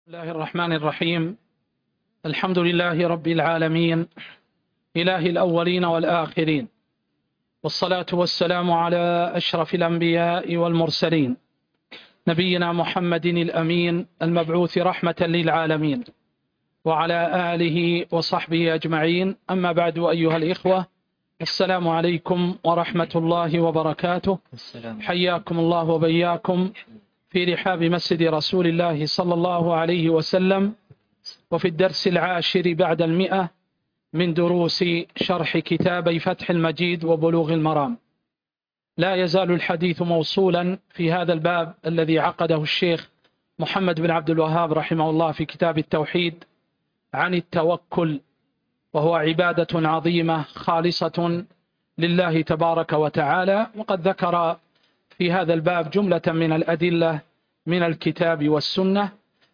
بسم الله الرحمن الرحيم. الحمد لله رب العالمين، إله الأولين والآخرين، والصلاة والسلام على أشرف الأنبياء والمرسلين، نبينا محمد الأمين المبعوث رحمة للعالمين، وعلى آله وصحبه أجمعين. أما بعد، أيها الإخوة، السلام عليكم ورحمة الله وبركاته. حياكم الله وبياكم في رحاب مسجد رسول الله صلى الله عليه وسلم، وفي الدرس العاشر بعد 100 من دروس شرح كتابي فتح المجيد وبلوغ المرام. لا يزال الحديث موصولا في هذا الباب الذي عقده الشيخ محمد بن عبد الوهاب رحمه الله في كتاب التوحيد عن التوكل، وهو عبادة عظيمة خالصة لله تبارك وتعالى. وقد ذكر في هذا الباب جملة من الأدلة من الكتاب والسنة.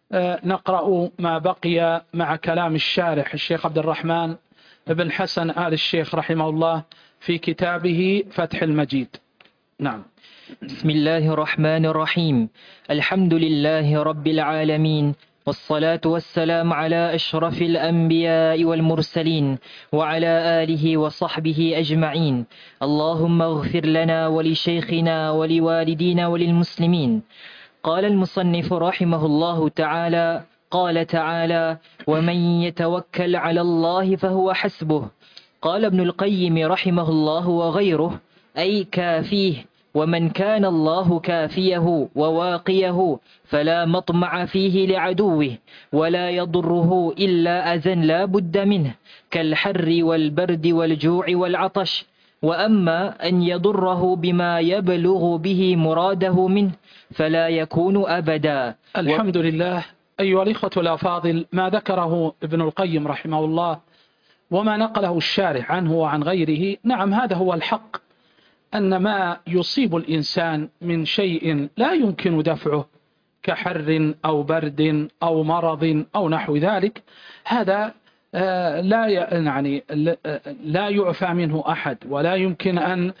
نقرأ ما بقي مع كلام الشارح الشيخ عبد الرحمن بن حسن آل الشيخ رحمه الله في كتابه فتح المجيد. نعم. بسم الله الرحمن الرحيم. الحمد لله رب العالمين، والصلاة والسلام على أشرف الأنبياء والمرسلين، وعلى آله وصحبه أجمعين. اللهم اغفر لنا ولشيخنا ولوالدينا وللمسلمين. قال المصنف رحمه الله تعالى: قال تعالى: ومن يتوكل على الله فهو حسبه. قال ابن القيم رحمه الله: وغيره أي كافيه، ومن كان الله كافيه وواقيه فلا مطمع فيه لعدوه، ولا يضره إلا أذى لا بد منه، كالحر والبرد والجوع والعطش. وأما أن يضره بما يبلغ به مراده منه فلا يكون أبدا. الحمد لله. أيها الإخوة الأفاضل، ما ذكره ابن القيم رحمه الله وما نقله الشارح عنه وعن غيره، نعم، هذا هو الحق، أن ما يصيب الإنسان من شيء لا يمكن دفعه كحر أو برد أو مرض أو نحو ذلك، هذا لا يعفى منه أحد، ولا يمكن أن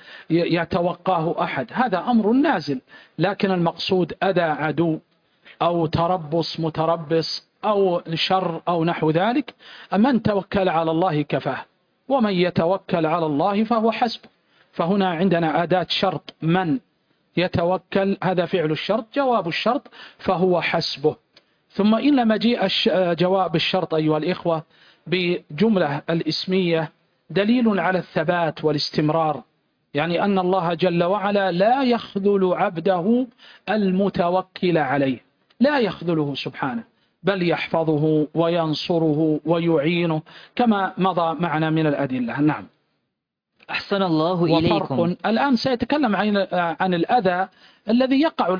يتوقاه أحد. هذا أمر نازل، لكن المقصود أذى عدو أو تربص متربص أو شر أو نحو ذلك، من توكل على الله كفاه، ومن يتوكل على الله فهو حسبه. فهنا عندنا أداة شرط، من يتوكل، هذا فعل الشرط، جواب الشرط فهو حسبه. ثم إن مجيء جواب الشرط أيها الإخوة بجملة الإسمية دليل على الثبات والاستمرار، يعني أن الله جل وعلا لا يخذل عبده المتوكل عليه، لا يخذله سبحانه، بل يحفظه وينصره ويعينه كما مضى معنا من الأدلة. نعم. أحسن الله إليكم. وفرق الآن سيتكلم عن الأذى الذي يقع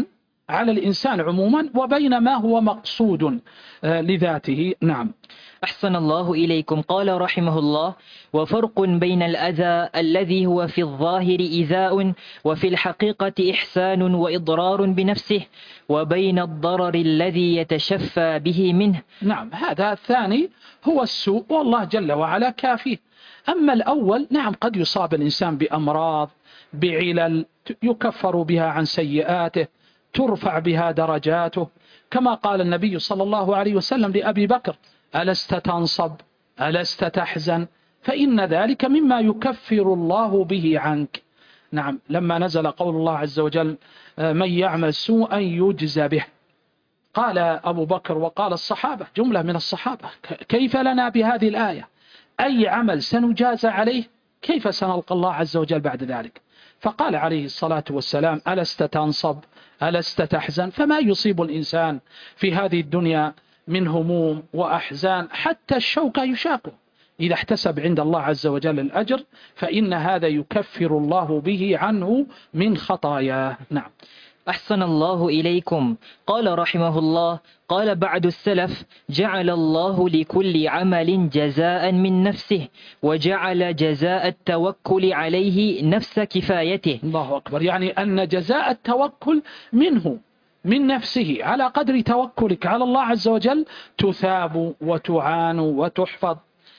على الإنسان عموما، وبين ما هو مقصود لذاته. نعم. أحسن الله إليكم. قال رحمه الله: وفرق بين الأذى الذي هو في الظاهر إيذاء وفي الحقيقة إحسان وإضرار بنفسه، وبين الضرر الذي يتشفى به منه. نعم، هذا الثاني هو السوء، والله جل وعلا كافيه. أما الأول، نعم، قد يصاب الإنسان بأمراض، بعلل يكفر بها عن سيئاته، ترفع بها درجاته، كما قال النبي صلى الله عليه وسلم لأبي بكر: ألست تنصب ألست تحزن، فإن ذلك مما يكفر الله به عنك. نعم، لما نزل قول الله عز وجل: من يعمل سوءا يجزى به، قال أبو بكر وقال الصحابة، جملة من الصحابة: كيف لنا بهذه الآية؟ أي عمل سنجازى عليه؟ كيف سنلقى الله عز وجل بعد ذلك؟ فقال عليه الصلاة والسلام: ألست تنصب ألست تحزن. فما يصيب الإنسان في هذه الدنيا من هموم وأحزان حتى الشوكة يشاقه، إذا احتسب عند الله عز وجل الأجر فإن هذا يكفر الله به عنه من خطاياه. نعم. أحسن الله إليكم. قال رحمه الله: قال بعد السلف: جعل الله لكل عمل جزاء من نفسه، وجعل جزاء التوكل عليه نفس كفايته. الله أكبر، يعني أن جزاء التوكل منه، من نفسه، على قدر توكلك على الله عز وجل تثاب وتعان وتحفظ.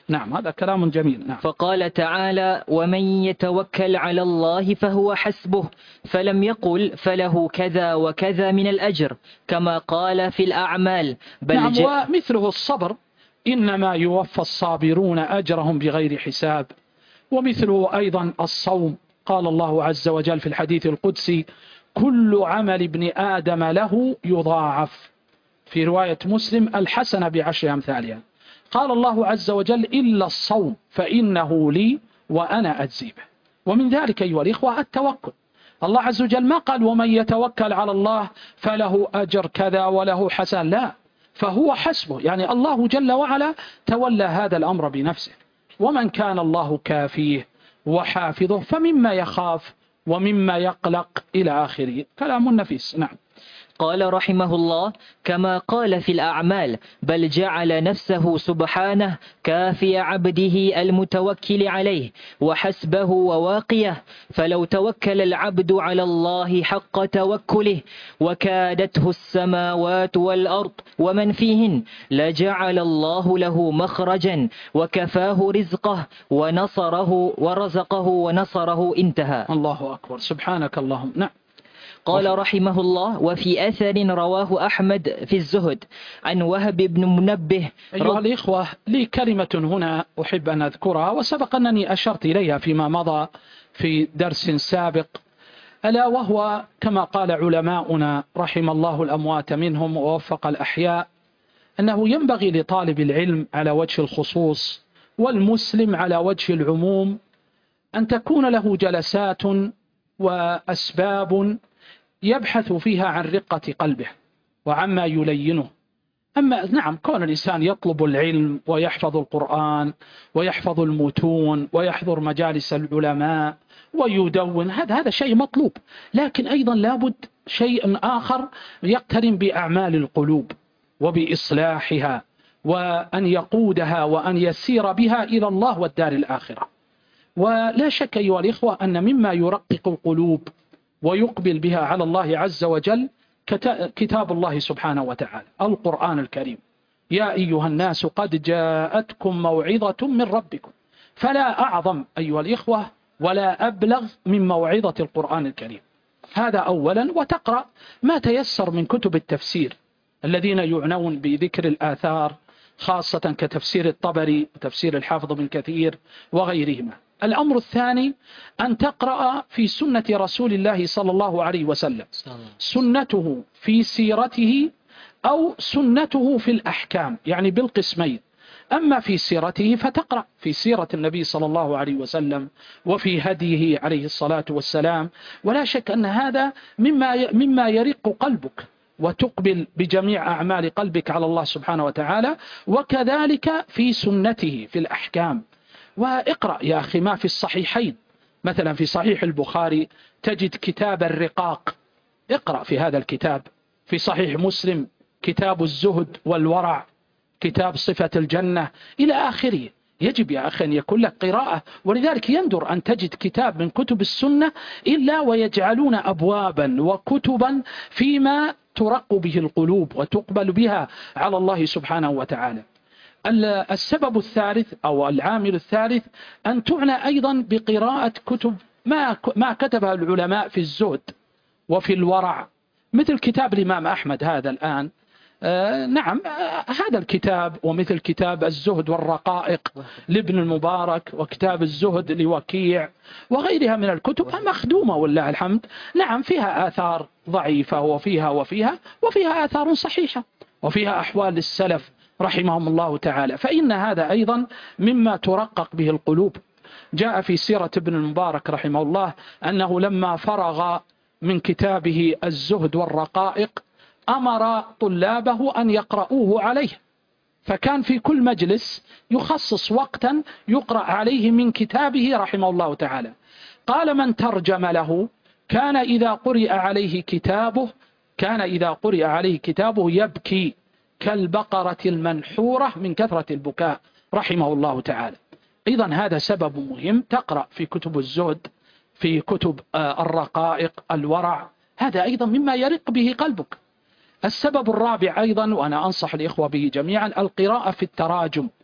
نعم هذا كلام جميل. نعم. فقال تعالى: ومن يتوكل على الله فهو حسبه، فلم يقل فله كذا وكذا من الأجر كما قال في الأعمال، بل نعم ومثله الصبر، إنما يوفى الصابرون أجرهم بغير حساب. ومثله أيضا الصوم، قال الله عز وجل في الحديث القدسي: كل عمل ابن آدم له يضاعف، في رواية مسلم: الحسنة بعشر أمثالها. قال الله عز وجل: إلا الصوم فإنه لي وأنا أجزي به. ومن ذلك أيها الإخوة التوكل. الله عز وجل ما قال: ومن يتوكل على الله فله أجر كذا وله حسن، لا، فهو حسبه، يعني الله جل وعلا تولى هذا الأمر بنفسه. ومن كان الله كافيه وحافظه فمما يخاف ومما يقلق إلى آخره. كلام نفيس. نعم. قال رحمه الله: كما قال في الأعمال، بل جعل نفسه سبحانه كافي عبده المتوكل عليه وحسبه وواقيه، فلو توكل العبد على الله حق توكله وكادته السماوات والأرض ومن فيهن لجعل الله له مخرجا وكفاه رزقه ونصره ورزقه ونصره. انتهى. الله أكبر، سبحانك اللهم. نعم. قال رحمه الله: وفي أثر رواه أحمد في الزهد عن وهب بن منبه. أيها الإخوة، لي كلمة هنا أحب أن أذكرها، وسبق أنني أشرت إليها فيما مضى في درس سابق، ألا وهو كما قال علماؤنا رحم الله الأموات منهم ووفق الأحياء، أنه ينبغي لطالب العلم على وجه الخصوص والمسلم على وجه العموم أن تكون له جلسات وأسباب يبحث فيها عن رقة قلبه وعما يلينه. أما نعم كون الإنسان يطلب العلم ويحفظ القرآن ويحفظ المتون ويحضر مجالس العلماء ويدون، هذا شيء مطلوب، لكن أيضا لابد شيء آخر يقترن بأعمال القلوب وبإصلاحها، وأن يقودها وأن يسير بها إلى الله والدار الآخرة. ولا شك أيها الإخوة أن مما يرقق القلوب ويقبل بها على الله عز وجل كتاب الله سبحانه وتعالى، القرآن الكريم. يا أيها الناس قد جاءتكم موعظة من ربكم، فلا أعظم أيها الإخوة ولا أبلغ من موعظة القرآن الكريم. هذا أولا. وتقرأ ما تيسر من كتب التفسير الذين يعنون بذكر الآثار، خاصة كتفسير الطبري وتفسير الحافظ بن كثير وغيرهما. الأمر الثاني أن تقرأ في سنة رسول الله صلى الله عليه وسلم، سنته في سيرته أو سنته في الأحكام، يعني بالقسمين. أما في سيرته فتقرأ في سيرة النبي صلى الله عليه وسلم وفي هديه عليه الصلاة والسلام، ولا شك أن هذا مما يرق قلبك وتقبل بجميع أعمال قلبك على الله سبحانه وتعالى، وكذلك في سنته في الأحكام. واقرأ يا أخي ما في الصحيحين، مثلا في صحيح البخاري تجد كتاب الرقاق، اقرأ في هذا الكتاب. في صحيح مسلم كتاب الزهد والورع، كتاب صفة الجنة إلى آخره. يجب يا أخي أن يكون لك قراءة، ولذلك يندر أن تجد كتاب من كتب السنة إلا ويجعلون أبوابا وكتبا فيما ترق به القلوب وتقبل بها على الله سبحانه وتعالى. السبب الثالث أو العامل الثالث أن تعنى أيضا بقراءة كتب ما كتبها العلماء في الزهد وفي الورع، مثل كتاب الإمام أحمد هذا الآن. نعم هذا الكتاب، ومثل كتاب الزهد والرقائق لابن المبارك، وكتاب الزهد لوكيع، وغيرها من الكتب مخدومة والله الحمد. نعم فيها آثار ضعيفة وفيها آثار صحيحة، وفيها أحوال السلف رحمهم الله تعالى. فإن هذا أيضا مما ترقق به القلوب. جاء في سيرة ابن المبارك رحمه الله أنه لما فرغ من كتابه الزهد والرقائق أمر طلابه أن يقرؤوه عليه، فكان في كل مجلس يخصص وقتا يقرأ عليه من كتابه رحمه الله تعالى. قال من ترجم له كان إذا قرئ عليه كتابه يبكي كالبقرة المنحورة من كثرة البكاء رحمه الله تعالى. أيضا هذا سبب مهم، تقرأ في كتب الزهد، في كتب الرقائق الورع، هذا أيضا مما يرق به قلبك. السبب الرابع أيضا، وأنا أنصح الإخوة به جميعا، القراءة في التراجم،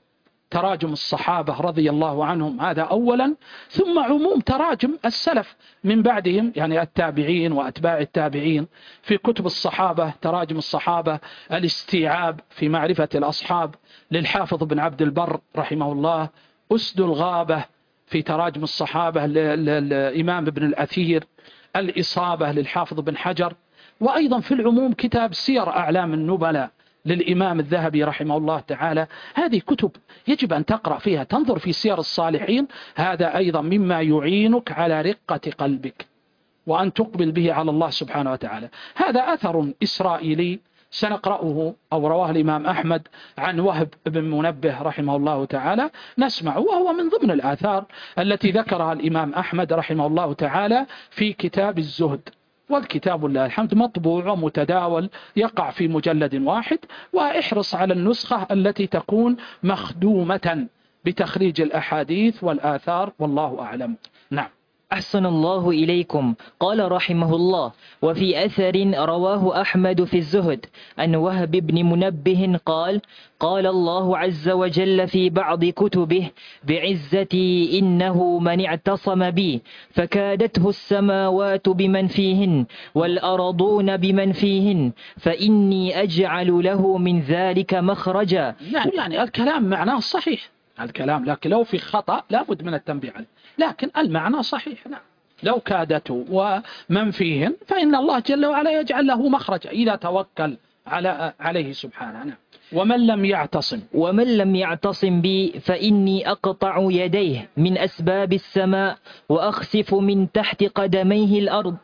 تراجم الصحابة رضي الله عنهم، هذا أولا، ثم عموم تراجم السلف من بعدهم، يعني التابعين وأتباع التابعين في كتب الصحابة، تراجم الصحابة، الاستيعاب في معرفة الأصحاب للحافظ بن عبد البر رحمه الله، أسد الغابة في تراجم الصحابة للإمام ابن الأثير، الإصابة للحافظ بن حجر، وأيضا في العموم كتاب سير أعلام النبلاء للإمام الذهبي رحمه الله تعالى. هذه كتب يجب أن تقرأ فيها، تنظر في سير الصالحين، هذا أيضا مما يعينك على رقة قلبك وأن تقبل به على الله سبحانه وتعالى. هذا أثر إسرائيلي سنقرأه أو رواه الإمام أحمد عن وهب بن منبه رحمه الله تعالى، نسمع، وهو من ضمن الآثار التي ذكرها الإمام أحمد رحمه الله تعالى في كتاب الزهد. والكتاب لله الحمد مطبوع ومتداول، يقع في مجلد واحد، واحرص على النسخة التي تكون مخدومة بتخريج الأحاديث والآثار، والله أعلم. نعم. أحسن الله إليكم. قال رحمه الله: وفي أثر رواه أحمد في الزهد عن وهب بن منبه قال: قال الله عز وجل في بعض كتبه: بعزتي إنه من اعتصم بي فكادته السماوات بمن فيهن والأرضون بمن فيهن فإني أجعل له من ذلك مخرجا. يعني الكلام معناه صحيح، الكلام، لكن لو في خطأ لابد من التنبيه عليه، لكن المعنى صحيح. نعم، لو كادته ومن فيهن فإن الله جل وعلا يجعل له مخرجا إذا توكل عليه سبحانه. نعم. ومن لم يعتصم بي فإني أقطع يديه من أسباب السماء وأخسف من تحت قدميه الأرض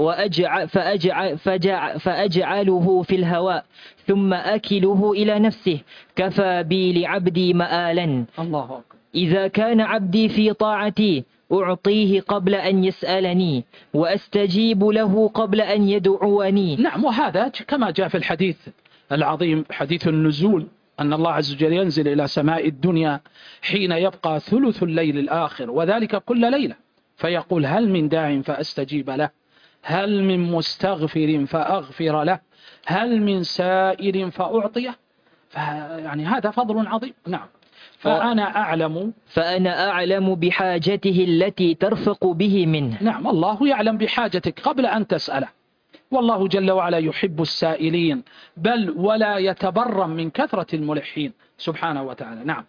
فأجعله في الهواء ثم أكله إلى نفسه كفى بي لعبدي مآلا. الله أكبر. إذا كان عبدي في طاعتي أعطيه قبل أن يسألني وأستجيب له قبل أن يدعوني. نعم، وهذا كما جاء في الحديث العظيم، حديث النزول، أن الله عز وجل ينزل إلى سماء الدنيا حين يبقى ثلث الليل الآخر، وذلك كل ليلة، فيقول: هل من داع فأستجيب له، هل من مستغفر فأغفر له، هل من سائر فأعطيه. يعني هذا فضل عظيم. نعم. فأنا أعلم بحاجته التي ترفق به منه. نعم، الله يعلم بحاجتك قبل أن تسأله، والله جل وعلا يحب السائلين، بل ولا يتبرم من كثرة الملحين سبحانه وتعالى. نعم.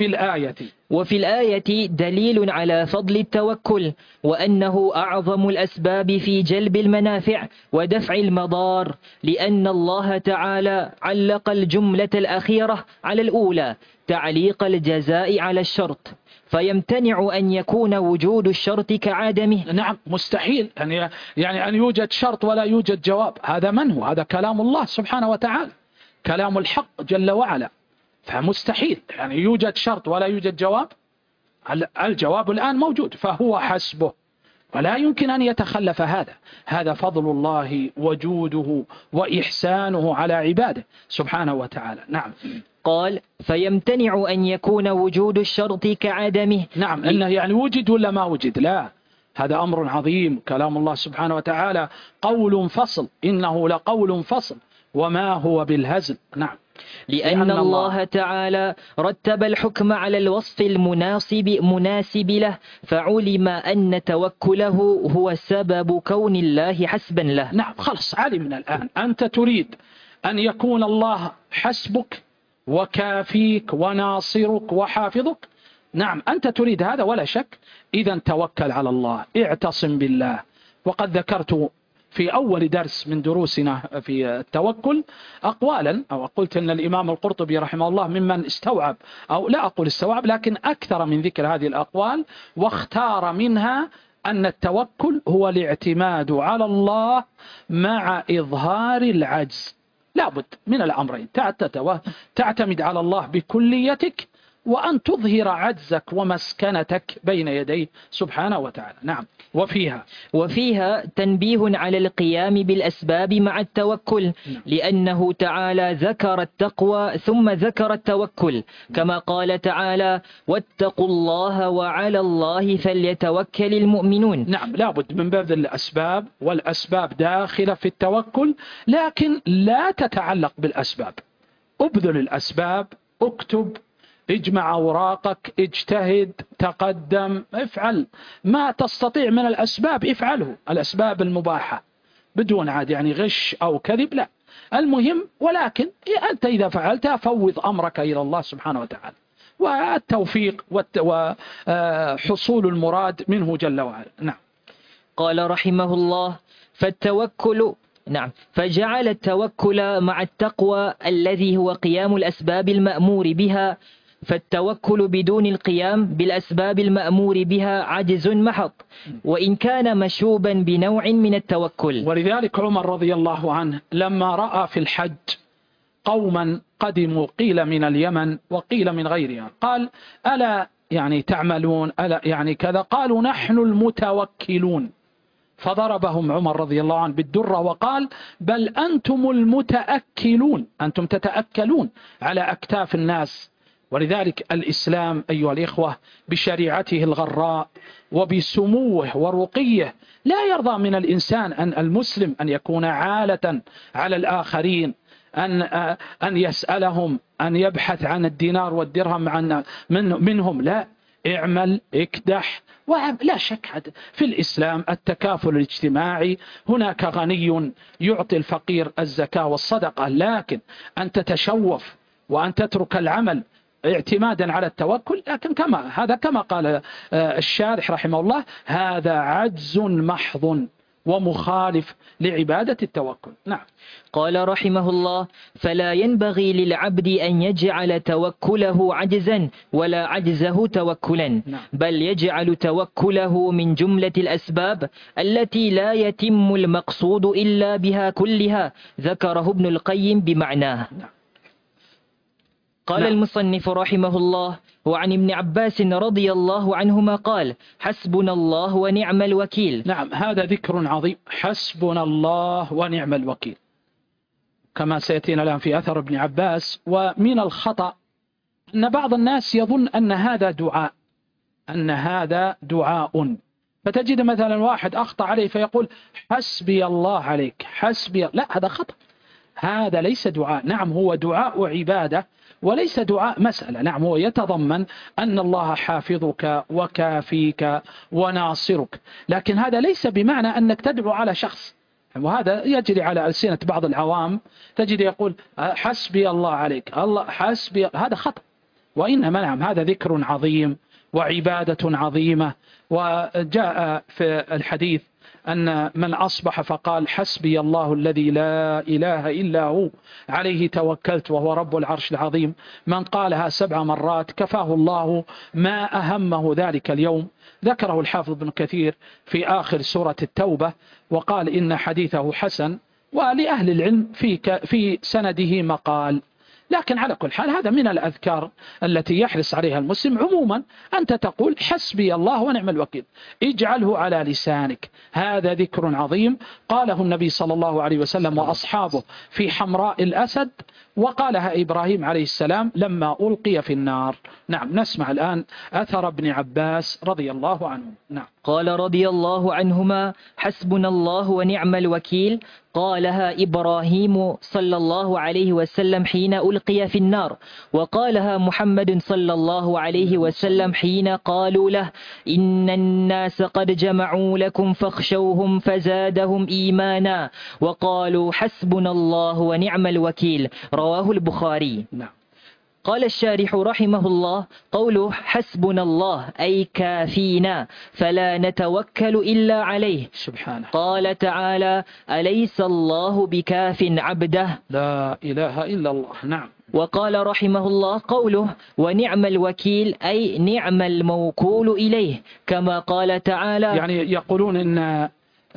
وفي الآية دليل على فضل التوكل، وأنه أعظم الأسباب في جلب المنافع ودفع المضار، لأن الله تعالى علق الجملة الأخيرة على الأولى تعليق الجزاء على الشرط، فيمتنع أن يكون وجود الشرط كعدمه. نعم، مستحيل يعني أن يوجد شرط ولا يوجد جواب، هذا منه، هذا كلام الله سبحانه وتعالى، كلام الحق جل وعلا، فمستحيل يعني يوجد شرط ولا يوجد جواب. الجواب الآن موجود، فهو حسبه، ولا يمكن أن يتخلف هذا فضل الله وجوده وإحسانه على عباده سبحانه وتعالى. نعم. قال: فيمتنع أن يكون وجود الشرط كعدمه. نعم، إنه يعني وجد ولا ما وجد، لا، هذا أمر عظيم. كلام الله سبحانه وتعالى قول فصل، إنه لقول فصل وما هو بالهزل. نعم. لأن الله تعالى رتب الحكم على الوصف المناسب له، فعلم أن توكله هو سبب كون الله حسبا له. نعم، خلص علمنا الآن. أنت تريد أن يكون الله حسبك وكافيك وناصرك وحافظك. نعم، أنت تريد هذا ولا شك، إذن توكل على الله، اعتصم بالله. وقد ذكرت في أول درس من دروسنا في التوكل أقوالا، أو قلت أن الإمام القرطبي رحمه الله ممن استوعب، أو لا أقول استوعب، لكن أكثر من ذكر هذه الأقوال، واختار منها أن التوكل هو الاعتماد على الله مع إظهار العجز. لابد من الأمرين، تعتمد على الله بكليتك، وأن تظهر عجزك ومسكنتك بين يديه سبحانه وتعالى. نعم. وفيها تنبيه على القيام بالأسباب مع التوكل، لأنه تعالى ذكر التقوى ثم ذكر التوكل، كما قال تعالى: واتقوا الله وعلى الله فليتوكل المؤمنون. نعم، لابد من بذل الأسباب، والأسباب داخلة في التوكل، لكن لا تتعلق بالأسباب. ابذل الأسباب، اكتب، اجمع أوراقك، اجتهد، تقدم، افعل ما تستطيع من الأسباب، افعله، الأسباب المباحة بدون عاد يعني غش أو كذب، لا المهم. ولكن أنت إذا فعلتها فوض أمرك إلى الله سبحانه وتعالى، والتوفيق وحصول المراد منه جل وعلا. نعم. قال رحمه الله: فالتوكل فجعل التوكل مع التقوى الذي هو قيام الأسباب المأمور بها، فالتوكل بدون القيام بالأسباب المأمور بها عجز محض، وإن كان مشوبا بنوع من التوكل. ولذلك عمر رضي الله عنه لما رأى في الحج قوما قدموا، قيل من اليمن وقيل من غيرها، قال: ألا يعني تعملون، ألا يعني كذا؟ قالوا: نحن المتوكلون. فضربهم عمر رضي الله عنه بالدرة وقال: بل أنتم المتأكلون، أنتم تتأكلون على أكتاف الناس. ولذلك الإسلام أيها الإخوة بشريعته الغراء وبسموه ورقيه لا يرضى من الإنسان أن المسلم أن يكون عالة على الآخرين، أن يسألهم، أن يبحث عن الدينار والدرهم منهم. لا، اعمل، اكدح. ولا شك في الإسلام التكافل الاجتماعي، هناك غني يعطي الفقير الزكاة والصدقة، لكن أن تتشوف وأن تترك العمل اعتمادا على التوكل، لكن كما قال الشارح رحمه الله: هذا عجز محض ومخالف لعبادة التوكل. نعم. قال رحمه الله: فلا ينبغي للعبد أن يجعل توكله عجزا ولا عجزه توكلا، بل يجعل توكله من جملة الأسباب التي لا يتم المقصود إلا بها كلها، ذكره ابن القيم بمعناه. قال المصنف رحمه الله: وعن ابن عباس رضي الله عنهما قال: حسبنا الله ونعم الوكيل. نعم، هذا ذكر عظيم، حسبنا الله ونعم الوكيل، كما سيأتينا الآن في أثر ابن عباس. ومن الخطأ أن بعض الناس يظن أن هذا دعاء، فتجد مثلا واحد أخطأ عليه فيقول: حسبي الله عليك، حسبي. لا، هذا خطأ، هذا ليس دعاء. نعم، هو دعاء عبادة وليس دعاء مسألة. نعم، هو يتضمن أن الله حافظك وكافيك وناصرك، لكن هذا ليس بمعنى أنك تدعو على شخص. وهذا يجري على ألسنة بعض العوام، تجد يقول: حسبي الله عليك، الله حسبي. هذا خطأ، وإنما نعم هذا ذكر عظيم وعبادة عظيمة. وجاء في الحديث أن من أصبح فقال: حسبي الله الذي لا إله إلا هو عليه توكلت وهو رب العرش العظيم، من قالها 7 مرات كفاه الله ما أهمه ذلك اليوم. ذكره الحافظ ابن كثير في آخر سورة التوبة، وقال إن حديثه حسن، ولأهل العلم في سنده مقال. لكن على كل حال هذا من الأذكار التي يحرص عليها المسلم عموما. أنت تقول: حسبي الله ونعم الوكيل، اجعله على لسانك، هذا ذكر عظيم قاله النبي صلى الله عليه وسلم وأصحابه في حمراء الأسد، وقالها إبراهيم عليه السلام لما ألقي في النار. نعم، نسمع الآن أثر ابن عباس رضي الله عنه. نعم. قال رضي الله عنهما: حسبنا الله ونعم الوكيل قالها إبراهيم صلى الله عليه وسلم حين ألقي في النار، وقالها محمد صلى الله عليه وسلم حين قالوا له: إن الناس قد جمعوا لكم فاخشوهم فزادهم إيمانا، وقالوا حسبنا الله ونعم الوكيل، رواه البخاري. نعم. قال الشارح رحمه الله: قوله حسبنا الله أي كافينا، فلا نتوكل إلا عليه سبحانه. قال تعالى: أليس الله بكاف عبده؟ لا إله إلا الله. نعم. وقال رحمه الله: قوله ونعم الوكيل أي نعم الموكول إليه، كما قال تعالى، يعني يقولون إن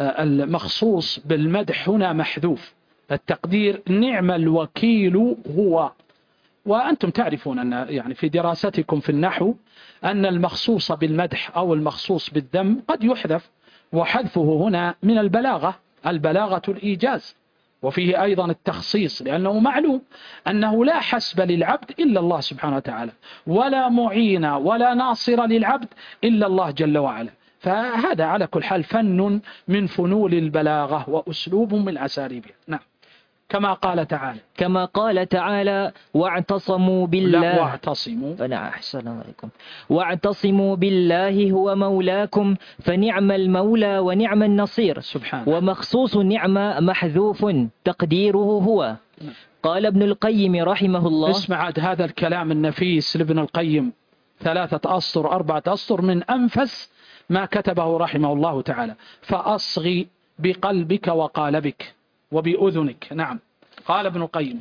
المخصوص بالمدح هنا محذوف، التقدير نعم الوكيل هو. وأنتم تعرفون أن يعني في دراستكم في النحو أن المخصوص بالمدح أو المخصوص بالذم قد يحذف، وحذفه هنا من البلاغة الإيجاز، وفيه أيضا التخصيص، لأنه معلوم أنه لا حسب للعبد إلا الله سبحانه وتعالى، ولا معين ولا ناصر للعبد إلا الله جل وعلا. فهذا على كل حال فن من فنون البلاغة وأسلوب من أساليبها. نعم. كما قال تعالى واعتصموا بالله. لا، واعتصموا. فنعم، أحسن عليكم. واعتصموا بالله هو مولاكم فنعم المولى ونعم النصير. سبحانه. ومخصوص النعمة محذوف تقديره هو. قال ابن القيم رحمه الله. اسمع هذا الكلام النفيس لابن القيم، 3 أسطر 4 أسطر من أنفس ما كتبه رحمه الله تعالى. فأصغي بقلبك وقالبك وبأذنك. نعم. قال ابن القيم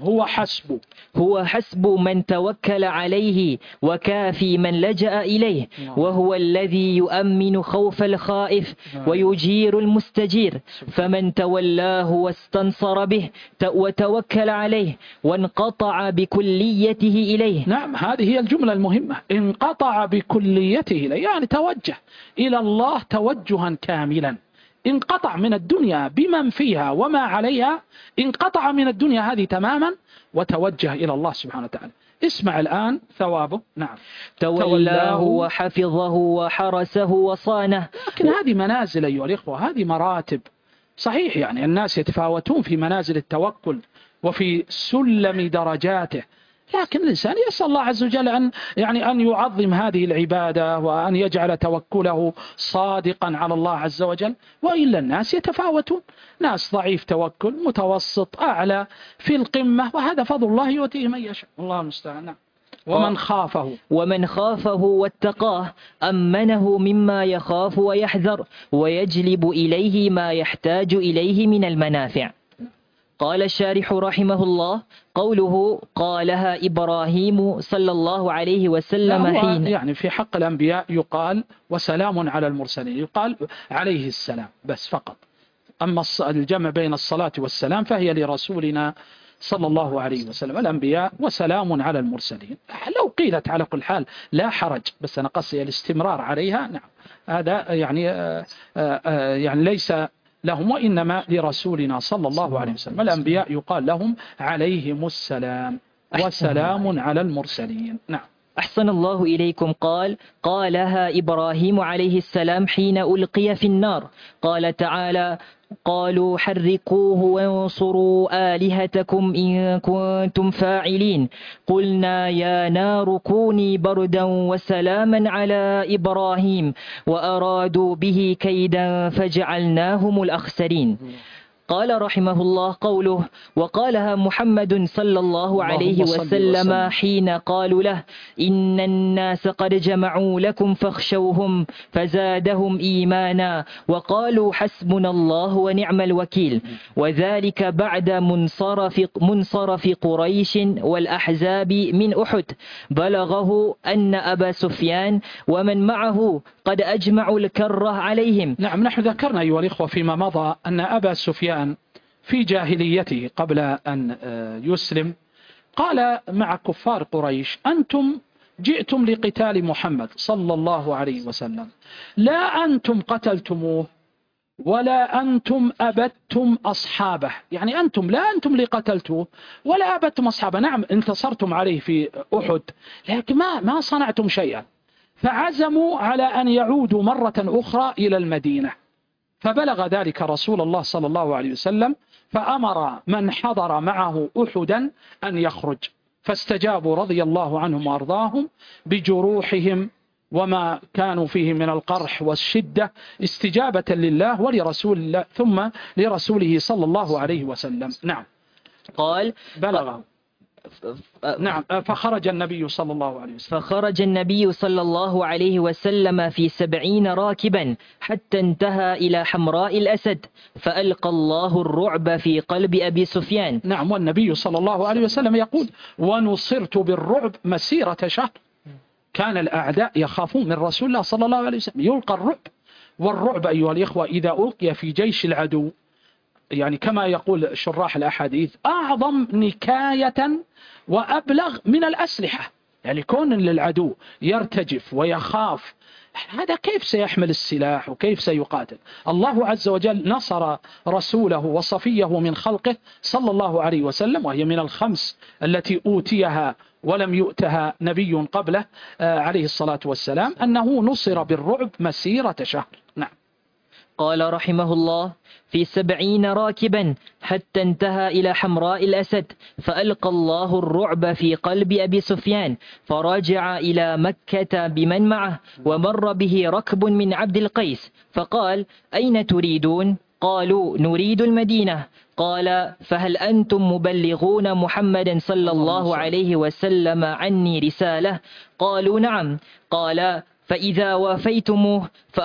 هو حسب من توكل عليه وكافي من لجأ إليه، وهو الذي يؤمن خوف الخائف ويجير المستجير. فمن تولاه واستنصر به وتوكل عليه وانقطع بكليته إليه. نعم، هذه هي الجملة المهمة، انقطع بكليته إليه، يعني توجه إلى الله توجها كاملا، انقطع من الدنيا بمن فيها وما عليها، انقطع من الدنيا هذه تماما وتوجه إلى الله سبحانه وتعالى. اسمع الآن ثوابه. نعم. تولاه وحفظه وحرسه وصانه. لكن هذه منازل أيها الإخوة، هذه مراتب. صحيح يعني الناس يتفاوتون في منازل التوكل وفي سلم درجاته، لكن الإنسان يسأل الله عز وجل أن يعظم هذه العبادة وأن يجعل توكله صادقا على الله عز وجل. وإلا الناس يتفاوتون، ناس ضعيف توكل، متوسط، أعلى، في القمة، وهذا فضل الله يؤتيه من يشاء. الله المستعان. ومن خافه واتقاه أمنه مما يخاف ويحذر ويجلب إليه ما يحتاج إليه من المنافع. قال الشارح رحمه الله قوله قالها إبراهيم صلى الله عليه وسلم حين، يعني في حق الأنبياء يقال وسلام على المرسلين، يقال عليه السلام بس فقط. أما الجمع بين الصلاة والسلام فهي لرسولنا صلى الله عليه وسلم. الأنبياء وسلام على المرسلين، لو قيلت على كل حال لا حرج، بس أنا قصدي الاستمرار عليها. نعم، هذا يعني ليس لهم، وإنما لرسولنا صلى الله عليه وسلم. الأنبياء يقال لهم عليهم السلام وسلام على المرسلين. نعم. أحسن الله إليكم. قالها إبراهيم عليه السلام حين ألقي في النار. قال تعالى قالوا حرقوه وانصروا آلهتكم إن كنتم فاعلين. قلنا يا نار كوني بردا وسلاما على إبراهيم وأرادوا به كيدا فجعلناهم الأخسرين. قال رحمه الله قوله وقالها محمد صلى الله عليه وسلم حين قالوا له إن الناس قد جمعوا لكم فاخشوهم فزادهم إيمانا وقالوا حسبنا الله ونعم الوكيل. وذلك بعد منصرف قريش والأحزاب من أحد. بلغه أن أبا سفيان ومن معه قد أجمعوا الكره عليهم. نعم، نحن ذكرنا أيها الإخوة فيما مضى أن أبا سفيان في جاهليته قبل أن يسلم قال مع كفار قريش أنتم جئتم لقتال محمد صلى الله عليه وسلم، لا أنتم قتلتموه ولا أنتم أبدتم أصحابه، يعني أنتم لا أنتم اللي قتلتوه ولا أبدتم أصحابه. نعم انتصرتم عليه في أحد، لكن ما صنعتم شيئا. فعزموا على أن يعودوا مرة أخرى إلى المدينة، فبلغ ذلك رسول الله صلى الله عليه وسلم فأمر من حضر معه أحدا أن يخرج، فاستجابوا رضي الله عنهم وأرضاهم بجروحهم وما كانوا فيه من القرح والشدة استجابة لله ولرسول الله ثم لرسوله صلى الله عليه وسلم. نعم. قال بلغه. نعم. فخرج النبي صلى الله عليه وسلم في 70 راكبا حتى انتهى إلى حمراء الأسد فألقى الله الرعب في قلب أبي سفيان. نعم. والنبي صلى الله عليه وسلم يقول ونصرت بالرعب مسيرة شهر. كان الأعداء يخافون من رسول الله صلى الله عليه وسلم، يلقى الرعب. والرعب أيها الإخوة إذا ألقي في جيش العدو، يعني كما يقول شراح الأحاديث أعظم نكاية وأبلغ من الأسلحة. يعني كون للعدو يرتجف ويخاف، هذا كيف سيحمل السلاح وكيف سيقاتل؟ الله عز وجل نصر رسوله وصفيه من خلقه صلى الله عليه وسلم، وهي من الخمس التي أوتيها ولم يؤتها نبي قبله عليه الصلاة والسلام، أنه نصر بالرعب مسيرة شهر. نعم. قال رحمه الله: في 70 راكبا حتى انتهى إلى حمراء الأسد، فألقى الله الرعب في قلب أبي سفيان، فرجع إلى مكة بمن معه، ومر به ركب من عبد القيس، فقال: أين تريدون؟ قالوا: نريد المدينة. قال: فهل أنتم مبلغون محمدا صلى الله عليه وسلم عني رسالة؟ قالوا: نعم. قال: فإذا وافيتموه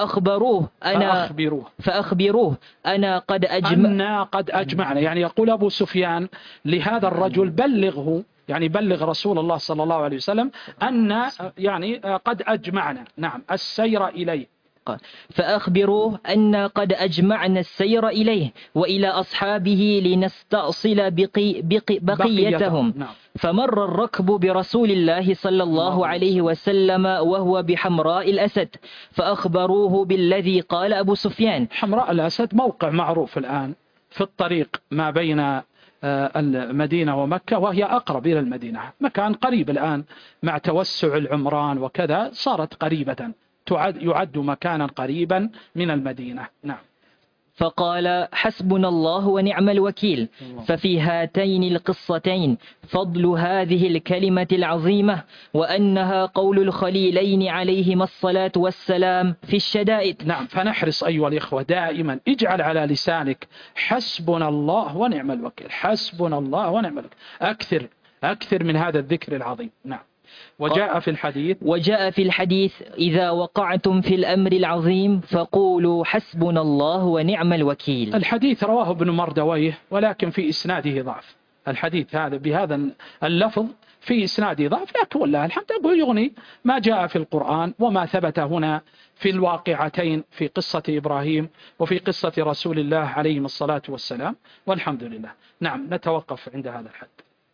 فأخبروه أنا قد أجمعنا. يعني يقول أبو سفيان لهذا الرجل: بلغه، يعني بلغ رسول الله صلى الله عليه وسلم أن يعني قد أجمعنا، نعم، السير إليه. فأخبروه أن قد أجمعنا السير إليه وإلى أصحابه لنستأصل بقيتهم. نعم. فمر الركب برسول الله صلى الله عليه وسلم وهو بحمراء الأسد، فأخبروه بالذي قال أبو سفيان. حمراء الأسد موقع معروف الآن في الطريق ما بين المدينة ومكة، وهي أقرب إلى المدينة، مكان قريب الآن مع توسع العمران وكذا، صارت قريبة، يعد مكانا قريبا من المدينة. نعم. فقال: حسبنا الله ونعم الوكيل. ففي هاتين القصتين فضل هذه الكلمة العظيمة، وأنها قول الخليلين عليهما الصلاة والسلام في الشدائد. نعم. فنحرص أيها الإخوة دائما اجعل على لسانك حسبنا الله ونعم الوكيل، حسبنا الله ونعم الوكيل، أكثر من هذا الذكر العظيم. نعم. وجاء في الحديث: إذا وقعتم في الأمر العظيم فقولوا حسبنا الله ونعم الوكيل. الحديث رواه ابن مردويه، ولكن في إسناده ضعف. الحديث هذا بهذا اللفظ في إسناده ضعف، لكن والله الحمد لله يغني ما جاء في القرآن وما ثبت هنا في الواقعتين، في قصة إبراهيم وفي قصة رسول الله عليه الصلاة والسلام، والحمد لله. نعم. نتوقف عند هذا الحد.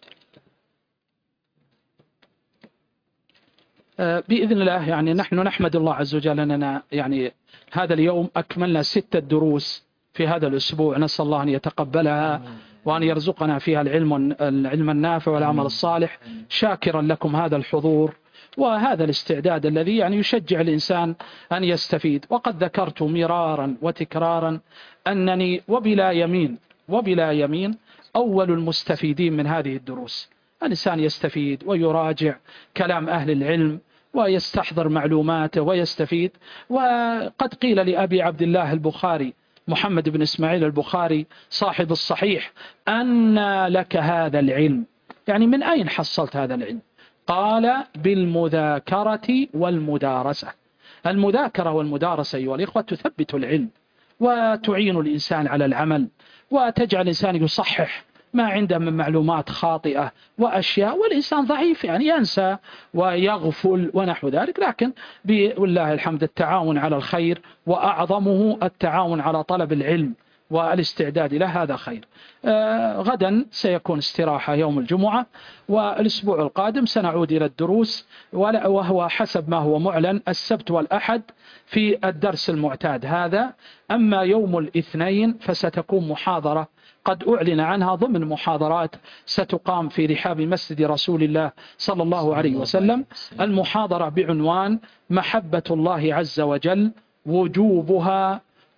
بإذن الله يعني نحن نحمد الله عز وجل أننا يعني هذا اليوم أكملنا 6 دروس في هذا الأسبوع، نسأل الله أن يتقبلها وأن يرزقنا فيها العلم النافع والعمل الصالح، شاكرا لكم هذا الحضور وهذا الاستعداد الذي يعني يشجع الإنسان أن يستفيد. وقد ذكرت مرارا وتكرارا أنني وبلا يمين أول المستفيدين من هذه الدروس. الإنسان يستفيد ويراجع كلام أهل العلم ويستحضر معلوماته ويستفيد. وقد قيل لأبي عبد الله البخاري محمد بن إسماعيل البخاري صاحب الصحيح: أن لك هذا العلم؟ يعني من أين حصلت هذا العلم؟ قال: بالمذاكرة والمدارسة. المذاكرة والمدارسة أيها الإخوة تثبت العلم وتعين الإنسان على العمل، وتجعل الإنسان يصحح ما عنده من معلومات خاطئة وأشياء، والإنسان ضعيف يعني ينسى ويغفل ونحو ذلك، لكن بالله الحمد التعاون على الخير، وأعظمه التعاون على طلب العلم والاستعداد له، هذا خير. غدا سيكون استراحة يوم الجمعة، والأسبوع القادم سنعود إلى الدروس، وهو حسب ما هو معلن السبت والأحد في الدرس المعتاد هذا. أما يوم الاثنين فستكون محاضرة قد أعلن عنها ضمن محاضرات ستقام في رحاب مسجد رسول الله صلى الله عليه وسلم، المحاضرة بعنوان محبة الله عز وجل، وجوبها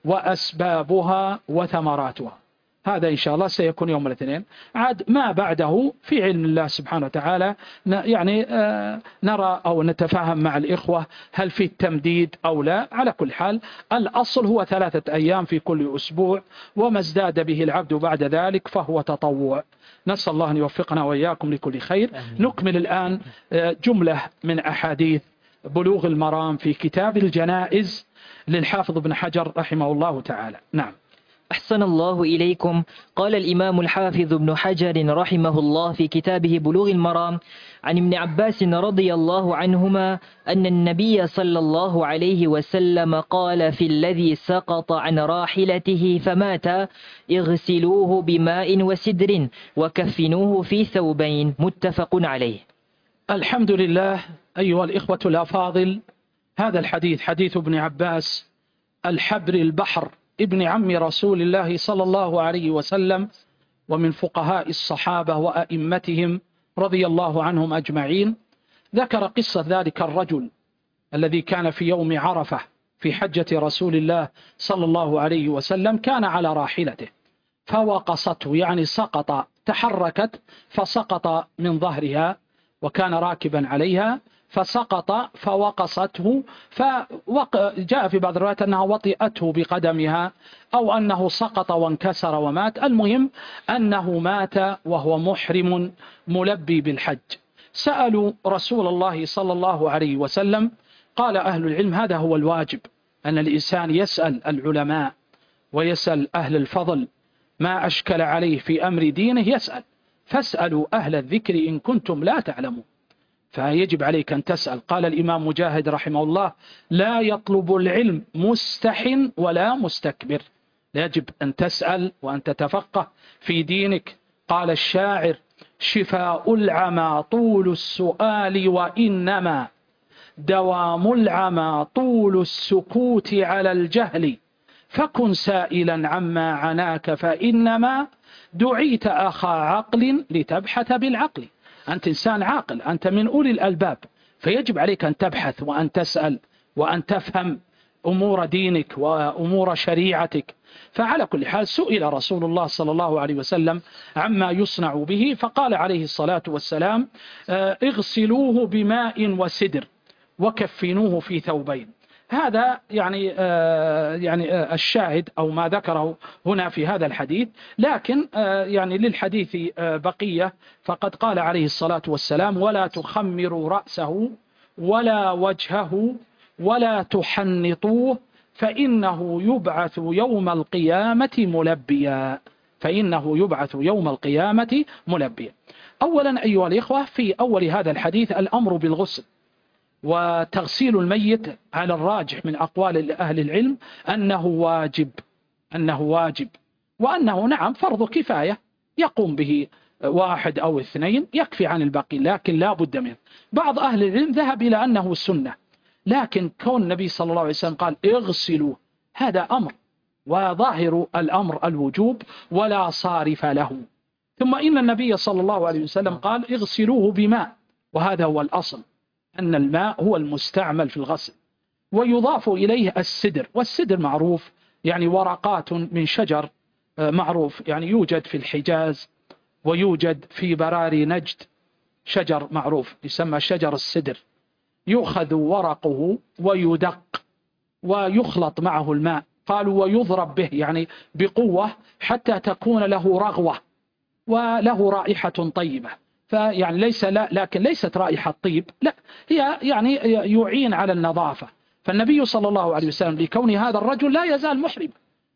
وأسبابها وثمراتها. هذا إن شاء الله سيكون يوم الاثنين. عاد ما بعده في علم الله سبحانه وتعالى يعني نرى أو نتفاهم مع الإخوة هل في التمديد أو لا. على كل حال الأصل هو 3 أيام في كل أسبوع، وما ازداد به العبد بعد ذلك فهو تطوع. نسأل الله أن يوفقنا وإياكم لكل خير. نكمل الآن جملة من أحاديث بلوغ المرام في كتاب الجنائز للحافظ ابن حجر رحمه الله تعالى. نعم. أحسن الله إليكم. قال الإمام الحافظ ابن حجر رحمه الله في كتابه بلوغ المرام عن ابن عباس رضي الله عنهما أن النبي صلى الله عليه وسلم قال في الذي سقط عن راحلته فمات: اغسلوه بماء وسدر وكفنوه في ثوبين. متفق عليه. الحمد لله. أيها الإخوة الأفاضل، هذا الحديث حديث ابن عباس الحبر البحر ابن عم رسول الله صلى الله عليه وسلم، ومن فقهاء الصحابة وأئمتهم رضي الله عنهم أجمعين. ذكر قصة ذلك الرجل الذي كان في يوم عرفة في حجة رسول الله صلى الله عليه وسلم كان على راحلته فوقصته، يعني سقط، تحركت فسقط من ظهرها، وكان راكبا عليها فسقط فوقصته، فجاء في بعض الروايات أنها وطئته بقدمها أو أنه سقط وانكسر ومات. المهم أنه مات وهو محرم ملبي بالحج. سألوا رسول الله صلى الله عليه وسلم، قال أهل العلم هذا هو الواجب، أن الإنسان يسأل العلماء ويسأل أهل الفضل ما أشكل عليه في أمر دينه يسأل، فاسألوا أهل الذكر إن كنتم لا تعلمون. فيجب عليك أن تسأل. قال الإمام مجاهد رحمه الله: لا يطلب العلم مستح ولا مستكبر. يجب أن تسأل وأن تتفقه في دينك. قال الشاعر: شفاء العمى طول السؤال، وإنما دوام العمى طول السكوت على الجهل، فكن سائلا عما عناك فإنما دعيت أخا عقل لتبحث بالعقل. أنت إنسان عاقل، أنت من أولي الألباب، فيجب عليك أن تبحث وأن تسأل وأن تفهم أمور دينك وأمور شريعتك. فعلى كل حال سئل رسول الله صلى الله عليه وسلم عما يصنع به، فقال عليه الصلاة والسلام: اغسلوه بماء وسدر وكفنوه في ثوبين. هذا يعني الشاهد أو ما ذكره هنا في هذا الحديث. لكن يعني للحديث بقية، فقد قال عليه الصلاة والسلام: ولا تخمروا رأسه ولا وجهه ولا تحنطوه فإنه يبعث يوم القيامة ملبيا. فإنه يبعث يوم القيامة ملبيا. أولا أيها الإخوة، في أول هذا الحديث الأمر بالغسل، وتغسيل الميت على الراجح من أقوال أهل العلم أنه واجب، وأنه نعم فرض كفاية يقوم به واحد أو اثنين يكفي عن الباقي، لكن لا بد منه. بعض أهل العلم ذهب إلى أنه سنة، لكن كون النبي صلى الله عليه وسلم قال اغسلوا، هذا أمر، وظاهر الأمر الوجوب ولا صارف له. ثم إن النبي صلى الله عليه وسلم قال اغسلوه بماء، وهذا هو الأصل، أن الماء هو المستعمل في الغسل. ويضاف إليه السدر، والسدر معروف يعني ورقات من شجر معروف، يعني يوجد في الحجاز ويوجد في براري نجد، شجر معروف يسمى شجر السدر، يؤخذ ورقه ويدق ويخلط معه الماء. قالوا ويضرب به، يعني بقوة حتى تكون له رغوة وله رائحة طيبة. فيعني لكن ليست رائحة طيب، لا، هي يعني يعين على النظافة. فالنبي صلى الله عليه وسلم لكون هذا الرجل لا يزال محرم،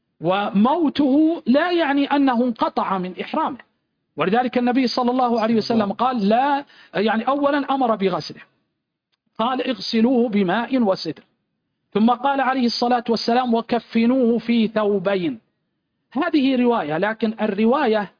وموته لا يعني أنه انقطع من إحرامه، ولذلك النبي صلى الله عليه وسلم قال لا، يعني أولا أمر بغسله، قال اغسلوه بماء وسدر، ثم قال عليه الصلاة والسلام وكفنوه في ثوبين. هذه رواية، لكن الرواية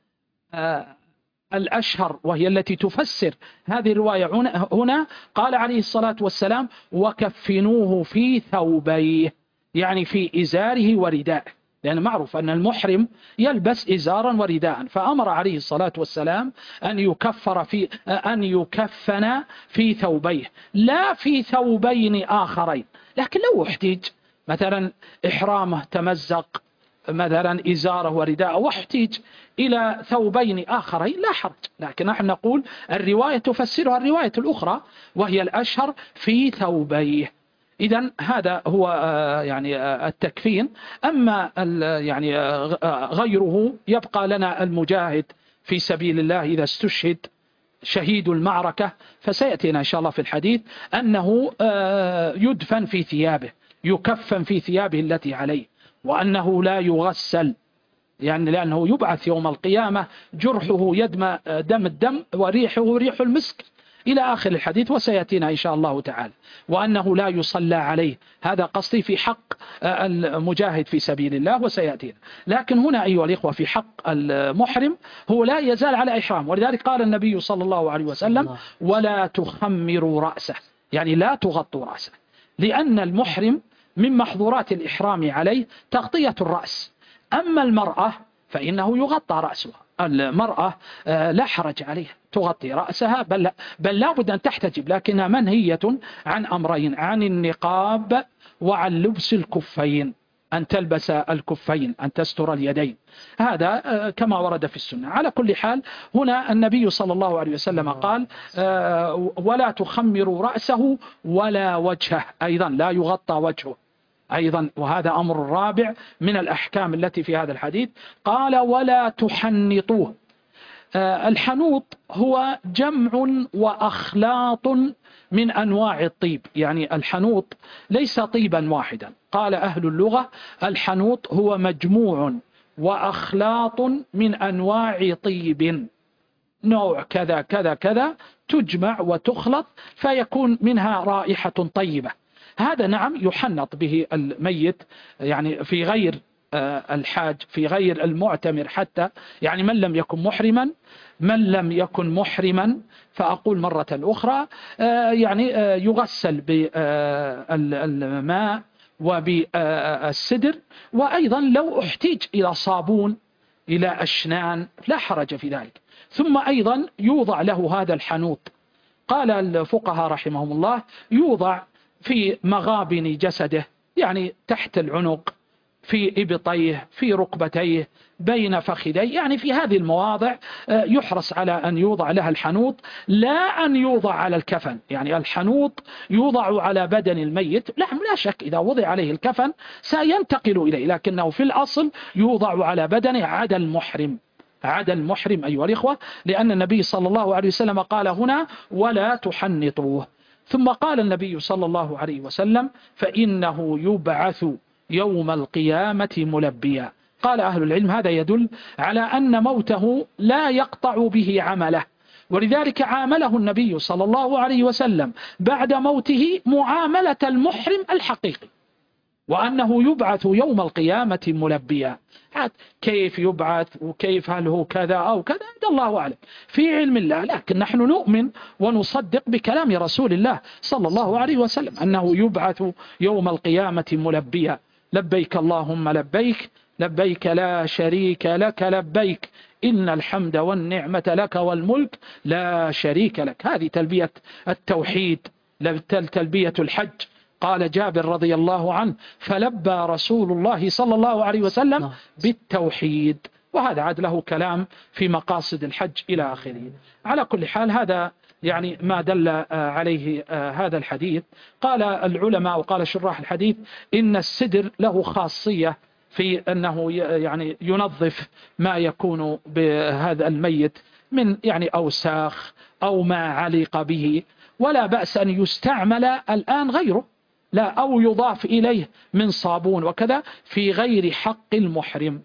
الأشهر وهي التي تفسر هذه الرواية هنا قال عليه الصلاة والسلام وكفنوه في ثوبيه، يعني في إزاره وردائه، لأن معروف أن المحرم يلبس إزارا ورداء، فأمر عليه الصلاة والسلام أن يكفن في ثوبيه، لا في ثوبين آخرين. لكن لو احتيج مثلا إحرامه تمزق مثلا إزاره ورداءه واحتيج إلى ثوبين آخرين لا حرج، لكن نحن نقول الرواية تفسرها الرواية الأخرى وهي الأشهر في ثوبيه. إذن هذا هو يعني التكفين. أما يعني غيره يبقى لنا المجاهد في سبيل الله إذا استشهد شهيد المعركة، فسيأتينا إن شاء الله في الحديث أنه يدفن في ثيابه، يكفن في ثيابه التي عليه، وأنه لا يغسل، يعني لأنه يبعث يوم القيامة جرحه دم الدم وريحه ريح المسك إلى آخر الحديث، وسيأتينا إن شاء الله تعالى. وأنه لا يصلى عليه، هذا قصدي في حق المجاهد في سبيل الله، وسيأتينا. لكن هنا أيها الإخوة في حق المحرم هو لا يزال على إحرام، ولذلك قال النبي صلى الله عليه وسلم ولا تخمروا رأسه، يعني لا تغطوا رأسه، لأن المحرم من محظورات الإحرام عليه تغطية الرأس. أما المرأة فإنه يغطى رأسها، المرأة لا حرج عليها تغطي رأسها، بل لا بد أن تحتجب، لكنها منهية عن أمرين: عن النقاب وعن لبس الكفين، أن تلبس الكفين، أن تستر اليدين، هذا كما ورد في السنة. على كل حال هنا النبي صلى الله عليه وسلم قال: ولا تخمروا رأسه ولا وجهه، أيضا لا يغطى وجهه أيضا، وهذا أمر رابع من الأحكام التي في هذا الحديث. قال: ولا تحنطوه. الحنوط هو جمع وأخلاط من أنواع الطيب، يعني الحنوط ليس طيبا واحدا. قال أهل اللغة: الحنوط هو مجموع وأخلاط من أنواع طيب، نوع كذا كذا كذا تجمع وتخلط فيكون منها رائحة طيبة. هذا نعم يحنط به الميت، يعني في غير الحاج، في غير المعتمر حتى، يعني من لم يكن محرما فأقول مرة أخرى يعني يغسل بالماء وبالسدر، وأيضا لو احتيج إلى صابون إلى أشنان لا حرج في ذلك. ثم أيضا يوضع له هذا الحنوط، قال الفقهاء رحمهم الله: يوضع في مغابن جسده، يعني تحت العنق، في إبطيه، في ركبتيه، بين فخذيه، يعني في هذه المواضع يحرص على أن يوضع لها الحنوط، لا أن يوضع على الكفن. يعني الحنوط يوضع على بدن الميت، لا شك إذا وضع عليه الكفن سينتقل إليه، لكنه في الأصل يوضع على بدنه عدا المحرم أيها الإخوة، لأن النبي صلى الله عليه وسلم قال هنا: ولا تحنطوه. ثم قال النبي صلى الله عليه وسلم: فإنه يبعث يوم القيامة ملبيا. قال أهل العلم: هذا يدل على أن موته لا يقطع به عمله، ولذلك عامله النبي صلى الله عليه وسلم بعد موته معاملة المحرم الحقيقي، وأنه يبعث يوم القيامة ملبيا. كيف يبعث وكيف، هل هو كذا أو كذا، هذا الله أعلم في علم الله، لكن نحن نؤمن ونصدق بكلام رسول الله صلى الله عليه وسلم أنه يبعث يوم القيامة ملبيا: لبيك اللهم لبيك، لبيك لا شريك لك لبيك، إن الحمد والنعمة لك والملك لا شريك لك. هذه تلبية التوحيد، تلبية الحج. قال جابر رضي الله عنه: فلبى رسول الله صلى الله عليه وسلم بالتوحيد، وهذا عاد له كلام في مقاصد الحج إلى آخره. على كل حال هذا يعني ما دل عليه هذا الحديث. قال العلماء وقال شراح الحديث: إن السدر له خاصية في أنه يعني ينظف ما يكون بهذا الميت من يعني أوساخ أو ما علق به، ولا بأس أن يستعمل الآن غيره، لا، أو يضاف إليه من صابون وكذا في غير حق المحرم،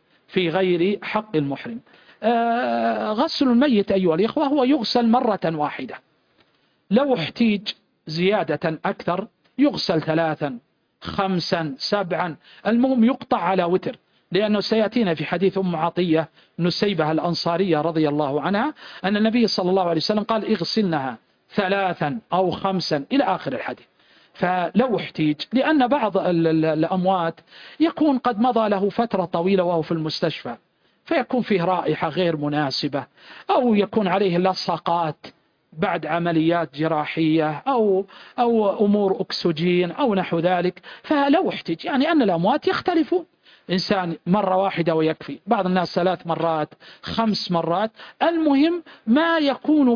غسل الميت أيها الإخوة هو يغسل مرة واحدة، لو احتيج زيادة أكثر يغسل 3 5 7، المهم يقطع على وتر، لأنه سيأتينا في حديث أم عطية نسيبة الأنصارية رضي الله عنها أن النبي صلى الله عليه وسلم قال: اغسلنها 3 أو 5 إلى آخر الحديث. فلو احتيج، لأن بعض الأموات يكون قد مضى له فترة طويلة وهو في المستشفى، فيكون فيه رائحة غير مناسبة، أو يكون عليه لصقات بعد عمليات جراحية أو أمور أكسجين أو نحو ذلك. فلو احتيج، يعني أن الأموات يختلفون، إنسان مرة واحدة ويكفي، بعض الناس 3 مرات 5 مرات، المهم ما يكون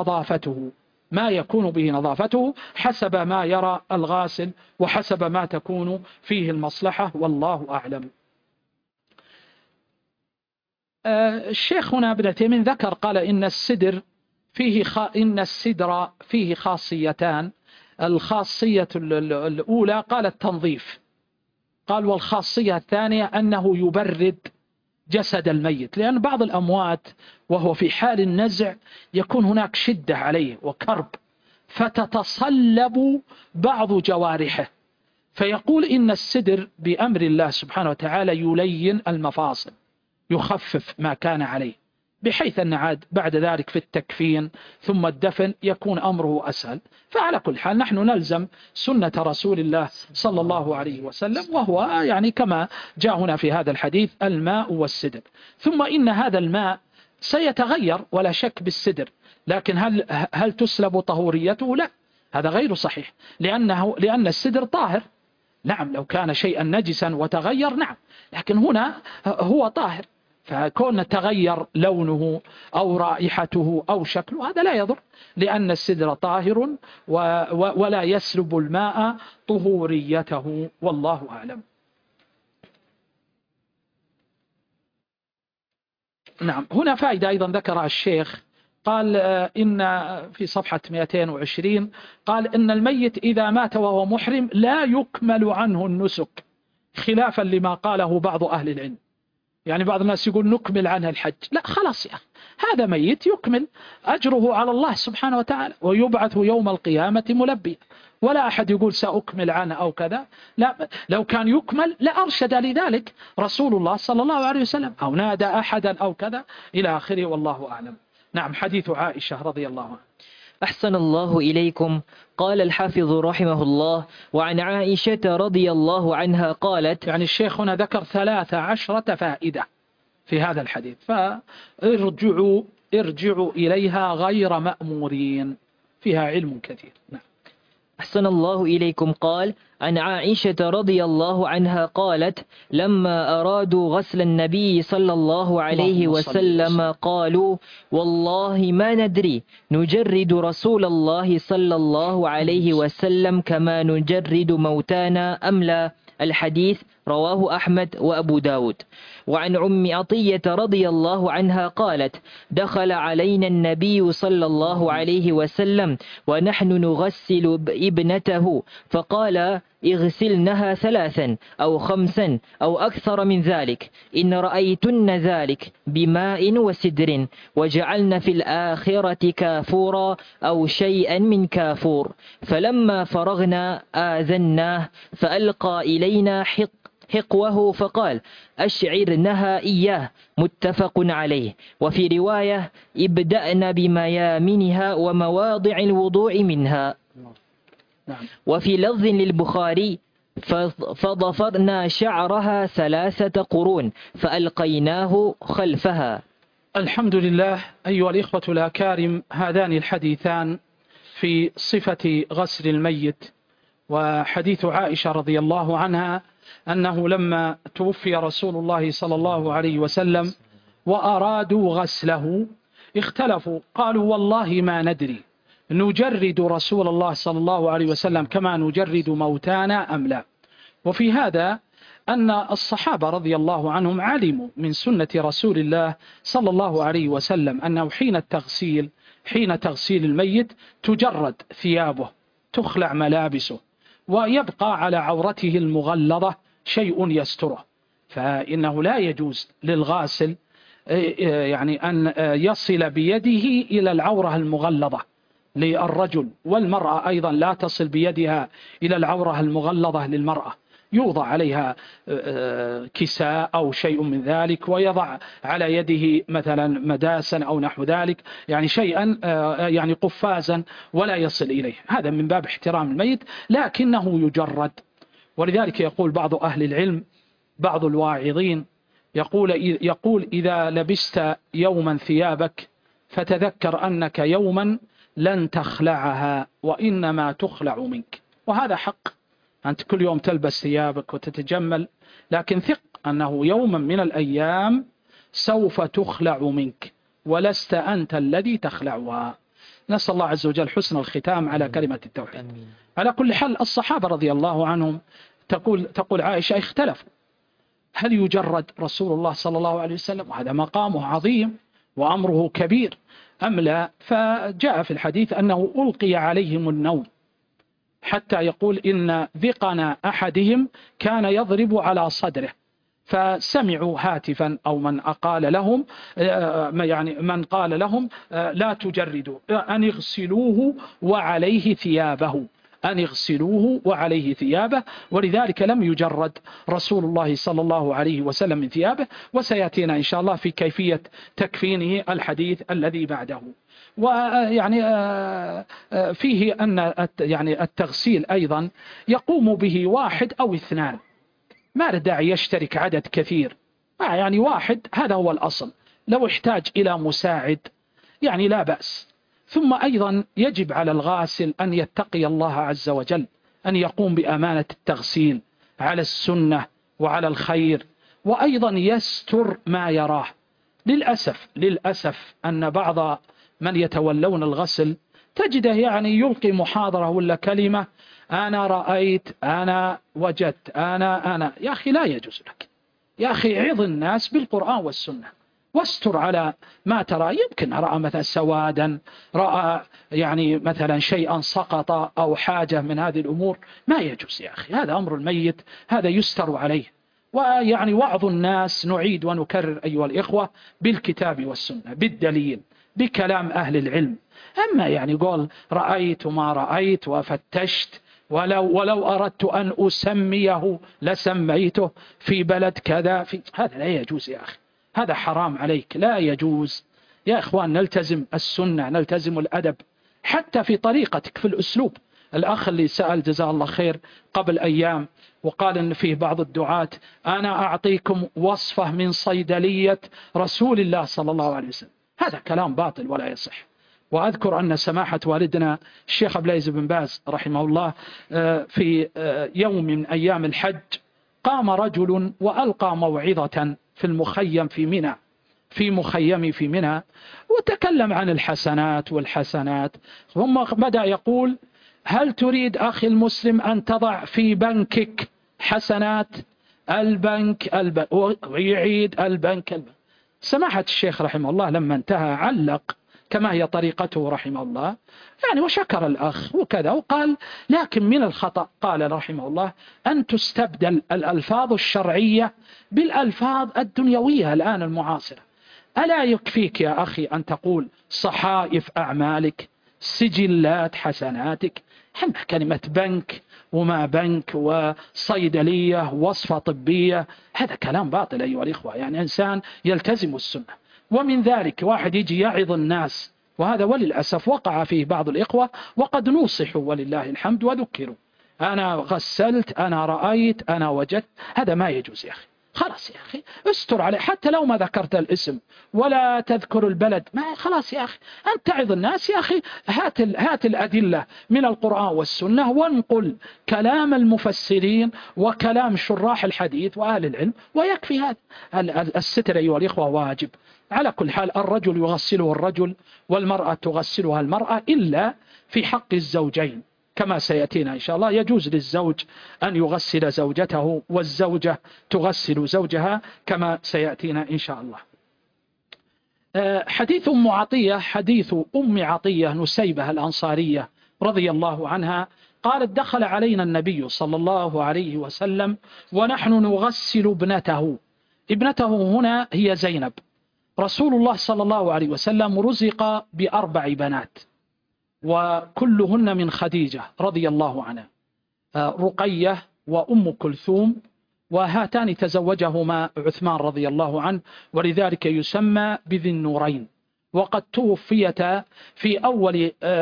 به نظافته حسب ما يرى الغاسل وحسب ما تكون فيه المصلحة، والله أعلم. الشيخ هنا ابن تيمية ذكر قال: إن السدر فيه خاصيتان. الخاصية الأولى قال التنظيف، قال والخاصية الثانية أنه يبرد جسد الميت، لأن بعض الأموات وهو في حال النزع يكون هناك شدة عليه وكرب، فتتصلب بعض جوارحه، فيقول إن السدر بأمر الله سبحانه وتعالى يلين المفاصل، يخفف ما كان عليه، بحيث أن عاد بعد ذلك في التكفين ثم الدفن يكون أمره أسهل. فعلى كل حال نحن نلزم سنة رسول الله صلى الله عليه وسلم، وهو يعني كما جاء هنا في هذا الحديث: الماء والسدر. ثم إن هذا الماء سيتغير ولا شك بالسدر، لكن هل تسلب طهوريته؟ لا، هذا غير صحيح، لأن السدر طاهر. نعم لو كان شيئا نجسا وتغير نعم، لكن هنا هو طاهر، فكون تغير لونه أو رائحته أو شكله هذا لا يضر، لأن السدر طاهر ولا يسلب الماء طهوريته، والله أعلم. نعم، هنا فائدة أيضا ذكرها الشيخ، قال إن في صفحة 220 قال إن الميت إذا مات وهو محرم لا يكمل عنه النسك، خلافا لما قاله بعض أهل العلم. يعني بعض الناس يقول نكمل عنها الحج، لا خلاص يا أخي، هذا ميت يكمل أجره على الله سبحانه وتعالى، ويبعث يوم القيامة ملبيا، ولا أحد يقول سأكمل عنه أو كذا، لا، لو كان يكمل لأرشد لذلك رسول الله صلى الله عليه وسلم، أو نادى أحدا أو كذا إلى آخره، والله أعلم. نعم، حديث عائشة رضي الله عنها. أحسن الله إليكم. قال الحافظ رحمه الله: وعن عائشة رضي الله عنها قالت. يعني الشيخ هنا ذكر 13 فائدة في هذا الحديث، فارجعوا إليها غير مأمورين، فيها علم كثير. نعم. أحسن الله إليكم. قال عن عائشة رضي الله عنها قالت: لما أرادوا غسل النبي صلى الله عليه وسلم قالوا: والله ما ندري نجرد رسول الله صلى الله عليه وسلم كما نجرد موتانا أم لا. الحديث رواه أحمد وأبو داود. وعن أم عطية رضي الله عنها قالت: دخل علينا النبي صلى الله عليه وسلم ونحن نغسل ابنته، فقال: اغسلنها 3 أو 5 أو أكثر من ذلك إن رأيتن ذلك بماء وسدر، وجعلن في الآخرة كافورا أو شيئا من كافور. فلما فرغنا آذناه فألقى إلينا حقوه فقال: أشعرنها إياه. متفق عليه. وفي رواية: ابدأنا بميامنها ومواضع الوضوء منها. وفي لفظ للبخاري: فضفرنا شعرها 3 قرون فألقيناه خلفها. الحمد لله. أيها الإخوة الأكارم، هذان الحديثان في صفة غسل الميت، وحديث عائشة رضي الله عنها أنه لما توفي رسول الله صلى الله عليه وسلم وأرادوا غسله اختلفوا، قالوا والله ما ندري نجرد رسول الله صلى الله عليه وسلم كما نجرد موتانا أم لا. وفي هذا أن الصحابة رضي الله عنهم علموا من سنة رسول الله صلى الله عليه وسلم أنه حين تغسيل الميت تجرد ثيابه، تخلع ملابسه، ويبقى على عورته المغلظة شيء يستره، فإنه لا يجوز للغاسل يعني أن يصل بيده إلى العورة المغلظة للرجل، والمرأة أيضا لا تصل بيدها إلى العورة المغلظة للمرأة، يوضع عليها كساء أو شيء من ذلك، ويضع على يده مثلا مداسا أو نحو ذلك، يعني شيئا يعني قفازا ولا يصل إليه، هذا من باب احترام الميت، لكنه يجرد. ولذلك يقول بعض أهل العلم، بعض الواعظين يقول إذا لبست يوما ثيابك فتذكر أنك يوما لن تخلعها وإنما تخلع منك، وهذا حق، أنت كل يوم تلبس ثيابك وتتجمل، لكن ثق أنه يوما من الأيام سوف تخلع منك ولست أنت الذي تخلعها. نسأل الله عز وجل حسن الختام على كلمة التوحيد. على كل حال الصحابة رضي الله عنهم تقول عائشة اختلفوا هل يجرد رسول الله صلى الله عليه وسلم، وهذا مقامه عظيم وأمره كبير، أم لا؟ فجاء في الحديث أنه ألقي عليهم النوم، حتى يقول إن ذقن أحدهم كان يضرب على صدره، فسمعوا هاتفا أو من قال لهم يعني من قال لهم لا تجردوا، أن اغسلوه وعليه ثيابه، أن اغسلوه وعليه ثيابه. ولذلك لم يجرد رسول الله صلى الله عليه وسلم من ثيابه، وسيأتينا إن شاء الله في كيفية تكفينه الحديث الذي بعده. ويعني فيه أن يعني التغسيل أيضا يقوم به 1 أو 2، ما له داعي يشترك عدد كثير، يعني 1 هذا هو الأصل، لو احتاج إلى مساعد يعني لا بأس. ثم أيضا يجب على الغاسل أن يتقي الله عز وجل، أن يقوم بأمانة التغسيل على السنة وعلى الخير، وأيضا يستر ما يراه. للأسف أن بعض من يتولون الغسل تجده يعني يلقي محاضرة ولا كلمة، أنا رأيت، أنا وجدت، أنا يا أخي لا يجوز لك. يا أخي عظ الناس بالقرآن والسنة، واستر على ما ترى. يمكن رأى مثلا سوادا، رأى يعني مثلا شيئا سقط أو حاجة من هذه الأمور، ما يجوز يا أخي، هذا أمر الميت، هذا يستر عليه. ويعني وعظ الناس نعيد ونكرر أيها الإخوة بالكتاب والسنة، بالدليل، بكلام أهل العلم. أما يعني قول رأيت ما رأيت وفتشت، ولو أردت أن أسميه لسميته في بلد كذا، هذا لا يجوز يا أخي، هذا حرام عليك، لا يجوز. يا إخوان نلتزم السنة، نلتزم الأدب حتى في طريقتك، في الأسلوب. الأخ اللي سأل جزاه الله خير قبل أيام وقال إن فيه بعض الدعاة، أنا أعطيكم وصفة من صيدلية رسول الله صلى الله عليه وسلم، هذا كلام باطل ولا يصح. وأذكر أن سماحة والدنا الشيخ عبد العزيز بن باز رحمه الله في يوم من أيام الحج قام رجل وألقى موعظة في المخيم في منى، في مخيمي في منى، وتكلم عن الحسنات والحسنات. ثم بدأ يقول: هل تريد أخي المسلم أن تضع في بنكك حسنات؟ البنك ويعيد البنك. سماحة الشيخ رحمه الله لما انتهى علق كما هي طريقته رحمه الله يعني، وشكر الأخ وكذا، وقال: لكن من الخطأ قال رحمه الله أن تستبدل الألفاظ الشرعية بالألفاظ الدنيوية الآن المعاصرة. ألا يكفيك يا أخي أن تقول صحائف أعمالك، سجلات حسناتك؟ هم كلمة بنك وما بنك وصيدلية وصفة طبية، هذا كلام باطل أيها الإخوة. يعني إنسان يلتزم السنة. ومن ذلك واحد يجي يعظ الناس، وهذا وللأسف وقع فيه بعض الإخوة، وقد نوصحوا ولله الحمد وذكروا، أنا غسلت، أنا رأيت، أنا وجدت، هذا ما يجوز يا أخي. خلاص يا أخي استر عليه، حتى لو ما ذكرت الاسم ولا تذكر البلد، ما خلاص يا أخي أنت تعظ الناس يا أخي، هات الأدلة من القرآن والسنة، وانقل كلام المفسرين وكلام شراح الحديث وأهل العلم، ويكفي هذا. الستر أيها الإخوة واجب. على كل حال الرجل يغسله الرجل والمرأة تغسلها المرأة، إلا في حق الزوجين كما سيأتينا إن شاء الله. يجوز للزوج أن يغسل زوجته، والزوجة تغسل زوجها كما سيأتينا إن شاء الله. حديث أم عطية، حديث أم عطية نسيبة الأنصارية رضي الله عنها قالت: دخل علينا النبي صلى الله عليه وسلم ونحن نغسل ابنته هنا هي زينب. رسول الله صلى الله عليه وسلم رزق ب4 بنات، وكلهن من خديجة رضي الله عنها، رقية وأم كلثوم، وهاتان تزوجهما عثمان رضي الله عنه، ولذلك يسمى بذي النورين. وقد توفيتا في أول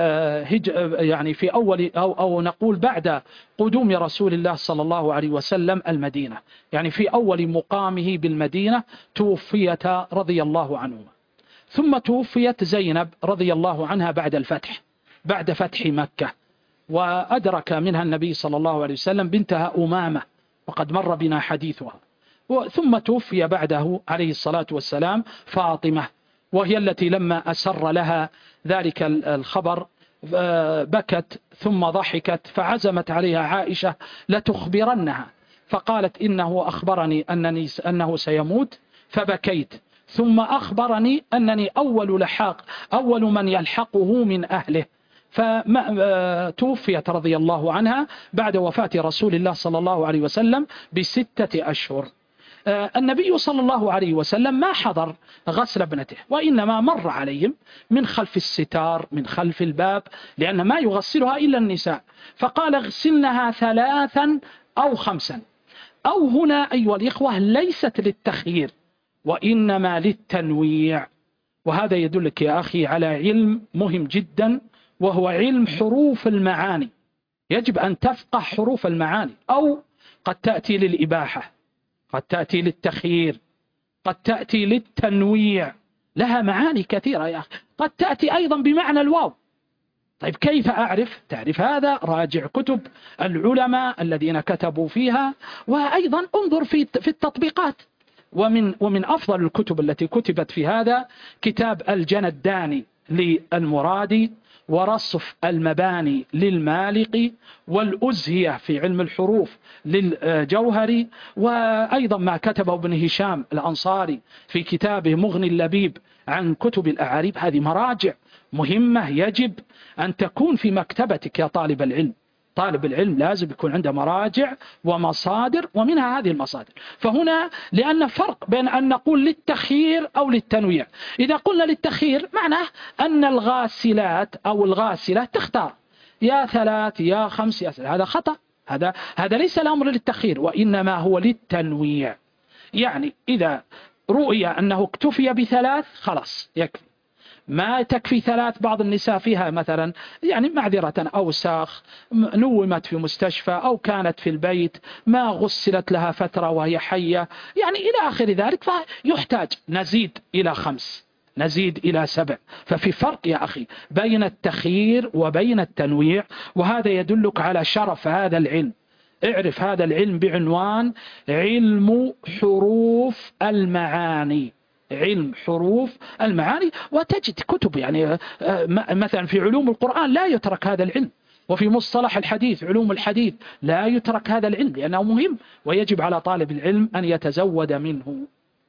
يعني في أول أو نقول بعد قدوم رسول الله صلى الله عليه وسلم المدينة، يعني في أول مقامه بالمدينة توفيتا رضي الله عنهما. ثم توفيت زينب رضي الله عنها بعد فتح مكة، وأدرك منها النبي صلى الله عليه وسلم بنتها أمامة، وقد مر بنا حديثها. ثم توفي بعده عليه الصلاة والسلام فاطمة، وهي التي لما أسر لها ذلك الخبر بكت ثم ضحكت، فعزمت عليها عائشة لتخبرنها، فقالت: إنه أخبرني أنه سيموت فبكيت، ثم أخبرني أنني أول من يلحقه من أهله. فتوفيت رضي الله عنها بعد وفاة رسول الله صلى الله عليه وسلم ب6 أشهر. النبي صلى الله عليه وسلم ما حضر غسل ابنته، وإنما مر عليهم من خلف الستار، من خلف الباب، لأن ما يغسلها إلا النساء، فقال: اغسلنها 3 أو 5. أو هنا أيها الإخوة ليست للتخيير، وإنما للتنويع. وهذا يدلك يا أخي على علم مهم جدا، وهو علم حروف المعاني. يجب أن تفقه حروف المعاني، أو قد تأتي للإباحة، قد تأتي للتخيير، قد تأتي للتنويع، لها معاني كثيرة يا أخي، قد تأتي أيضا بمعنى الواو. طيب كيف أعرف؟ تعرف هذا راجع كتب العلماء الذين كتبوا فيها، وأيضا انظر في التطبيقات. ومن أفضل الكتب التي كتبت في هذا كتاب الجنداني للمرادي، ورصف المباني للمالقي، والأزهية في علم الحروف للجوهري، وأيضا ما كتبه ابن هشام الأنصاري في كتابه مغني اللبيب عن كتب الأعاريب. هذه مراجع مهمة يجب أن تكون في مكتبتك يا طالب العلم. طالب العلم لازم يكون عنده مراجع ومصادر، ومنها هذه المصادر. فهنا لأن فرق بين أن نقول للتخيير أو للتنويع. إذا قلنا للتخيير معناه أن الغاسلات أو الغاسلة تختار يا 3 يا 5 يا 6، هذا خطأ. هذا ليس الأمر للتخيير، وإنما هو للتنويع. يعني إذا رؤي أنه اكتفي ب3 خلاص يكفي. ما تكفي 3، بعض النساء فيها مثلا يعني معذرة أوساخ، نومت في مستشفى أو كانت في البيت، ما غسلت لها فترة وهي حية، يعني إلى آخر ذلك، فيحتاج نزيد إلى 5، نزيد إلى 7. ففي فرق يا أخي بين التخيير وبين التنويع، وهذا يدلك على شرف هذا العلم. اعرف هذا العلم بعنوان علم حروف المعاني. علم حروف المعاني. وتجد كتب يعني مثلا في علوم القرآن لا يترك هذا العلم، وفي مصطلح الحديث علوم الحديث لا يترك هذا العلم، لأنه مهم ويجب على طالب العلم أن يتزود منه.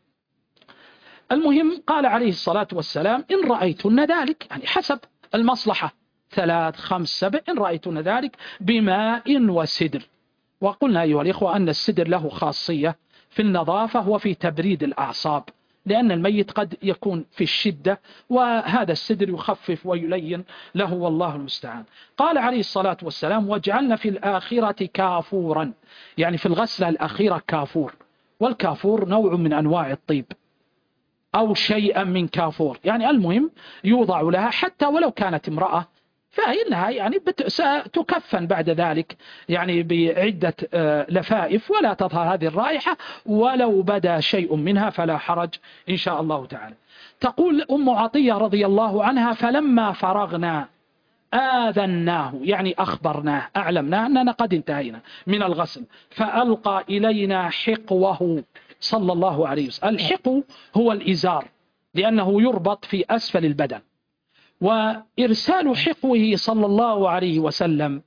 المهم قال عليه الصلاة والسلام إن رأيتن ذلك، يعني حسب المصلحة، 3 5 7، إن رأيتن ذلك بماء وسدر. وقلنا أيها الإخوة أن السدر له خاصية في النظافة وفي تبريد الأعصاب، لأن الميت قد يكون في الشدة، وهذا السدر يخفف ويلين له، والله المستعان. قال عليه الصلاة والسلام واجعلنا في الآخرة كافورا، يعني في الغسلة الأخيرة كافور. والكافور نوع من أنواع الطيب أو شيئا من كافور، يعني المهم يوضع لها حتى ولو كانت امرأة، فإنها يعني ستكفن بعد ذلك يعني بعدة لفائف، ولا تظهر هذه الرائحة، ولو بدا شيء منها فلا حرج إن شاء الله تعالى. تقول أم عطية رضي الله عنها فلما فرغنا آذناه، يعني أخبرناه أعلمناه أننا قد انتهينا من الغسل، فألقى إلينا حقوه صلى الله عليه وسلم. الحقو هو الإزار، لأنه يربط في أسفل البدن. وإرسال حقوه صلى الله عليه وسلم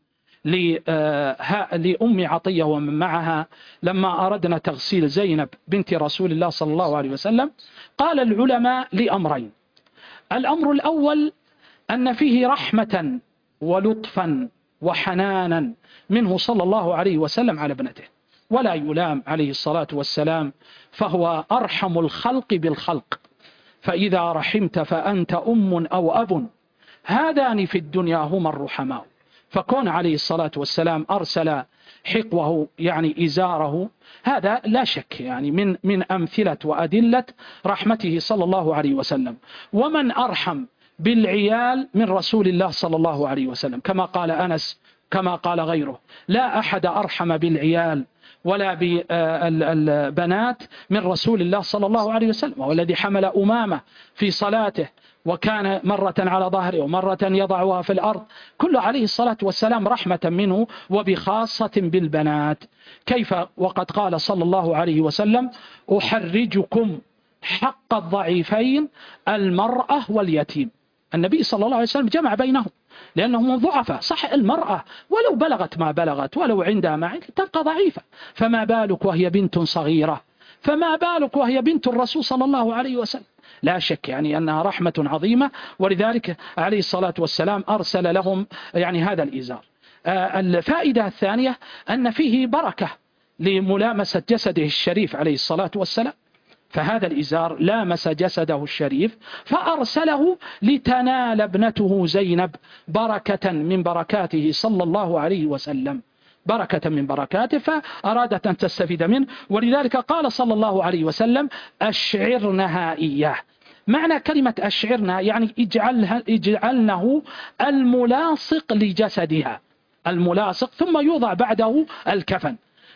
لأم عطية ومن معها لما أردنا تغسيل زينب بنت رسول الله صلى الله عليه وسلم، قال العلماء لأمرين. الأمر الأول أن فيه رحمة ولطفا وحنانا منه صلى الله عليه وسلم على ابنته، ولا يلام عليه الصلاة والسلام، فهو أرحم الخلق بالخلق. فإذا رحمت فأنت أم أو أب، هذان في الدنيا هما الرحماء. فكون عليه الصلاة والسلام أرسل حقوه يعني إزاره، هذا لا شك يعني من أمثلة وأدلة رحمته صلى الله عليه وسلم. ومن أرحم بالعيال من رسول الله صلى الله عليه وسلم، كما قال أنس كما قال غيره، لا أحد أرحم بالعيال ولا بالبنات من رسول الله صلى الله عليه وسلم. وهو الذي حمل أمامة في صلاته، وكان مرة على ظهره ومرة يضعها في الأرض، كله عليه الصلاة والسلام رحمة منه، وبخاصة بالبنات. كيف وقد قال صلى الله عليه وسلم أحرجكم حق الضعيفين المرأة واليتيم. النبي صلى الله عليه وسلم جمع بينهم لأنهم ضعفاء. صح المرأة ولو بلغت ما بلغت ولو عندها ما عندها تبقى ضعيفة، فما بالك وهي بنت صغيرة، فما بالك وهي بنت الرسول صلى الله عليه وسلم. لا شك يعني أنها رحمة عظيمة، ولذلك عليه الصلاة والسلام أرسل لهم يعني هذا الإزار. الفائدة الثانية أن فيه بركة لملامسة جسده الشريف عليه الصلاة والسلام، فهذا الإزار لامس جسده الشريف فأرسله لتنال ابنته زينب بركة من بركاته صلى الله عليه وسلم، بركة من بركاته، فأرادت أن تستفيد منه. ولذلك قال صلى الله عليه وسلم أشعرنها إياه. معنى كلمة أشعرنا يعني اجعلنه الملاصق لجسدها، الملاصق، ثم يوضع بعده الكفن.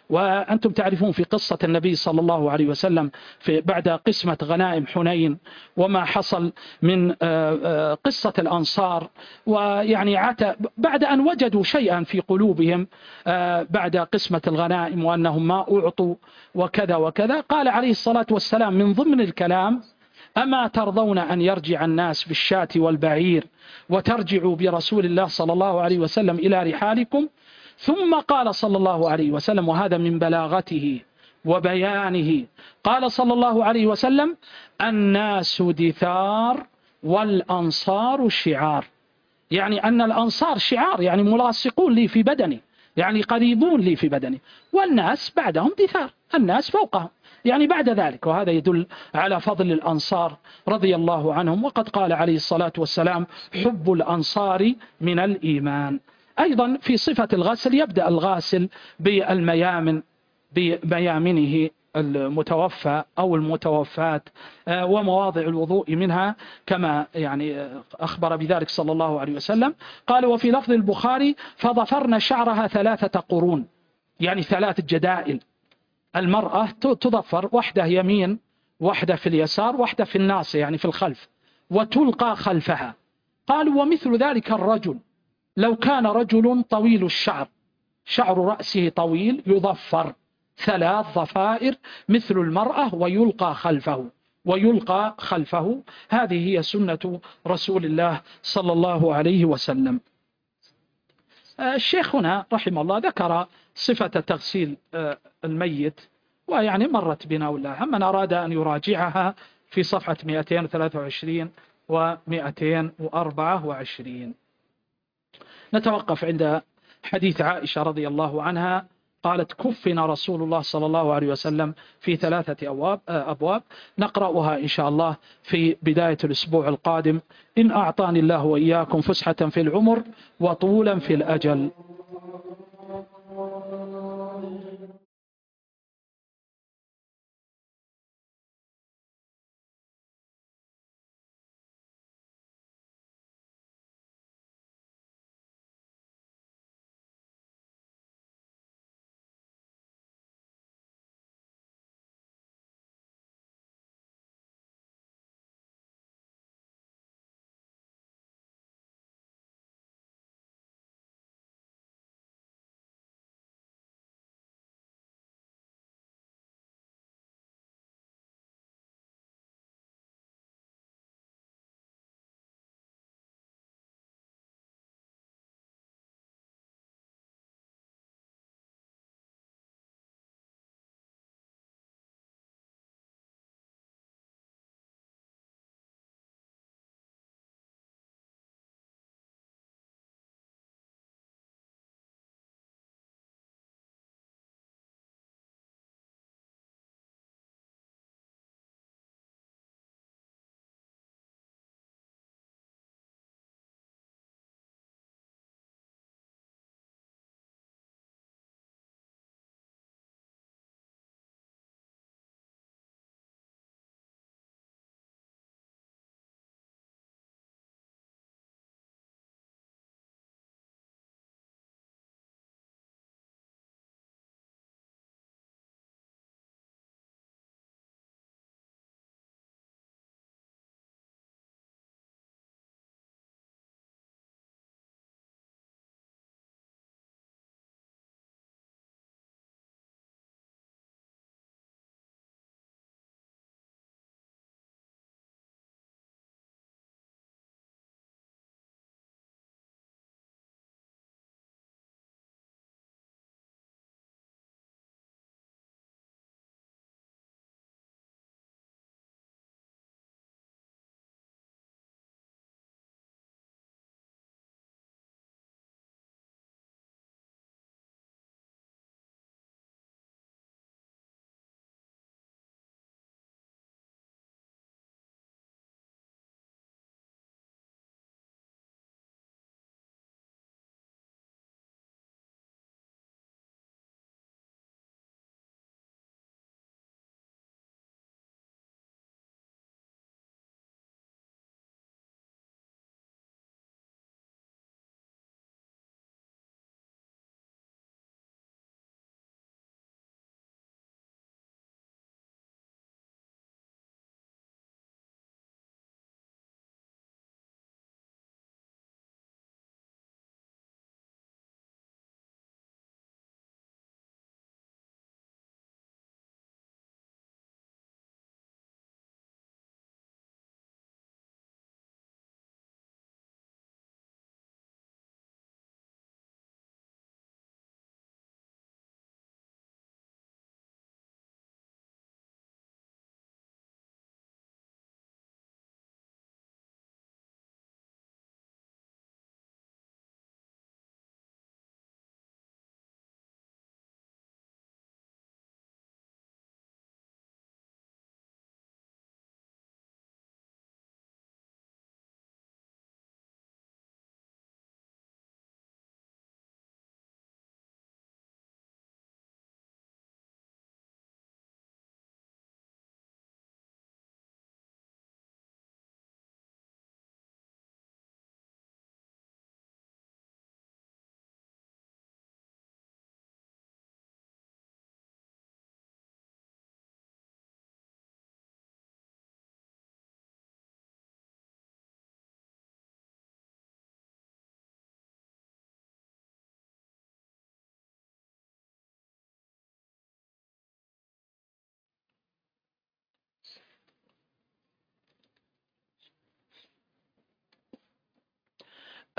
وأنتم تعرفون في قصة النبي صلى الله عليه وسلم بعد قسمة غنائم حنين وما حصل من قصة الأنصار، ويعني بعد أن وجدوا شيئا في قلوبهم بعد قسمة الغنائم وأنهم ما أعطوا وكذا وكذا، قال عليه الصلاة والسلام من ضمن الكلام: أما ترضون أن يرجع الناس بالشاة والبعير وترجعوا برسول الله صلى الله عليه وسلم إلى رحالكم؟ ثم قال صلى الله عليه وسلم، وهذا من بلاغته وبيانه، قال صلى الله عليه وسلم: الناس دثار والأنصار شعار. يعني أن الأنصار شعار، يعني ملاصقون لي في بدني، يعني قريبون لي في بدني، والناس بعدهم دثار، الناس فوقهم يعني بعد ذلك. وهذا يدل على فضل الأنصار رضي الله عنهم. وقد قال عليه الصلاة والسلام: حب الأنصار من الإيمان. أيضا في صفة الغسل يبدأ الغاسل بالميامن، بميامنه المتوفى أو المتوفات ومواضع الوضوء منها، كما يعني أخبر بذلك صلى الله عليه وسلم. قال: وفي لفظ البخاري: فضفرن شعرها 3 قرون، يعني 3 جدائل. المرأة تضفر، واحدة يمين، واحدة في اليسار، واحدة في الناصية يعني في الخلف، وتلقى خلفها. قالوا: ومثل ذلك الرجل، لو كان رجل طويل الشعر، شعر رأسه طويل، يضفر 3 ضفائر مثل المرأة ويلقى خلفه، ويلقى خلفه. هذه هي سنة رسول الله صلى الله عليه وسلم. الشيخ هنا رحمه الله ذكر صفة تغسيل الميت، ويعني مرت بنا ولا هم، من أراد أن يراجعها في صفحة 223 و 224. نتوقف عند حديث عائشة رضي الله عنها قالت: كفنا رسول الله صلى الله عليه وسلم في 3 أبواب نقرأها إن شاء الله في بداية الأسبوع القادم، إن أعطاني الله وإياكم فسحة في العمر وطولا في الأجل.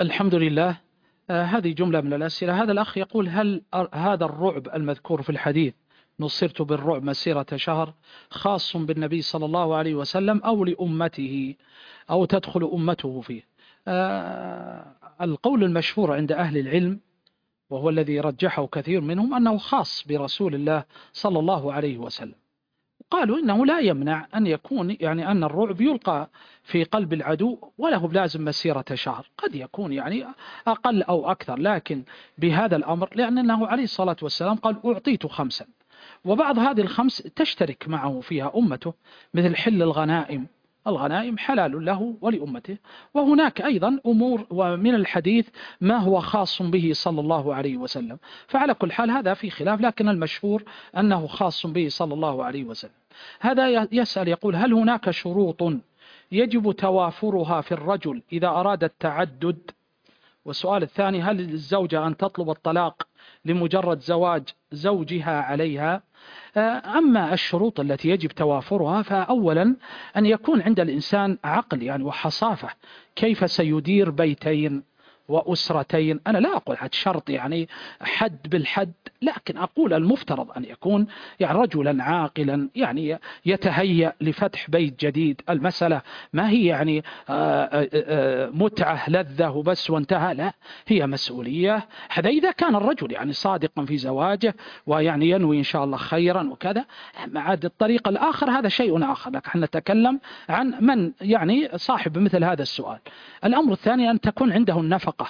الحمد لله. هذه جملة من الأسئلة. هذا الأخ يقول: هل هذا الرعب المذكور في الحديث نصرت بالرعب مسيرة شهر خاص بالنبي صلى الله عليه وسلم أو لأمته أو تدخل أمته فيه؟ القول المشهور عند أهل العلم وهو الذي رجحه كثير منهم أنه خاص برسول الله صلى الله عليه وسلم. قالوا إنه لا يمنع أن يكون يعني أن الرعب يلقى في قلب العدو وله بلازم مسيرة شهر، قد يكون يعني أقل أو أكثر، لكن بهذا الأمر لأنه عليه الصلاة والسلام قال: أعطيت خمسا، وبعض هذه الخمس تشترك معه فيها أمته، مثل حل الغنائم. الغنائم حلال له ولأمته. وهناك أيضا أمور ومن الحديث ما هو خاص به صلى الله عليه وسلم. فعلى كل حال هذا في خلاف، لكن المشهور أنه خاص به صلى الله عليه وسلم. هذا يسأل يقول: هل هناك شروط يجب توافرها في الرجل إذا أراد التعدد؟ والسؤال الثاني: هل للزوجة أن تطلب الطلاق لمجرد زواج زوجها عليها؟ أما الشروط التي يجب توافرها، فأولا أن يكون عند الإنسان عقل يعني وحصافة كيف سيدير بيتين وأسرتين. أنا لا أقول حد شرط يعني حد بالحد، لكن أقول المفترض أن يكون يعني رجلا عاقلا يعني يتهيأ لفتح بيت جديد. المسألة ما هي يعني متعة لذة وبس وانتهى، لا، هي مسؤولية. هذا إذا كان الرجل يعني صادقا في زواجه ويعني ينوي إن شاء الله خيرا وكذا. مع الطريق الآخر هذا شيء آخر، لكن احنا نتكلم عن من يعني صاحب مثل هذا السؤال. الأمر الثاني أن تكون عنده النفقة.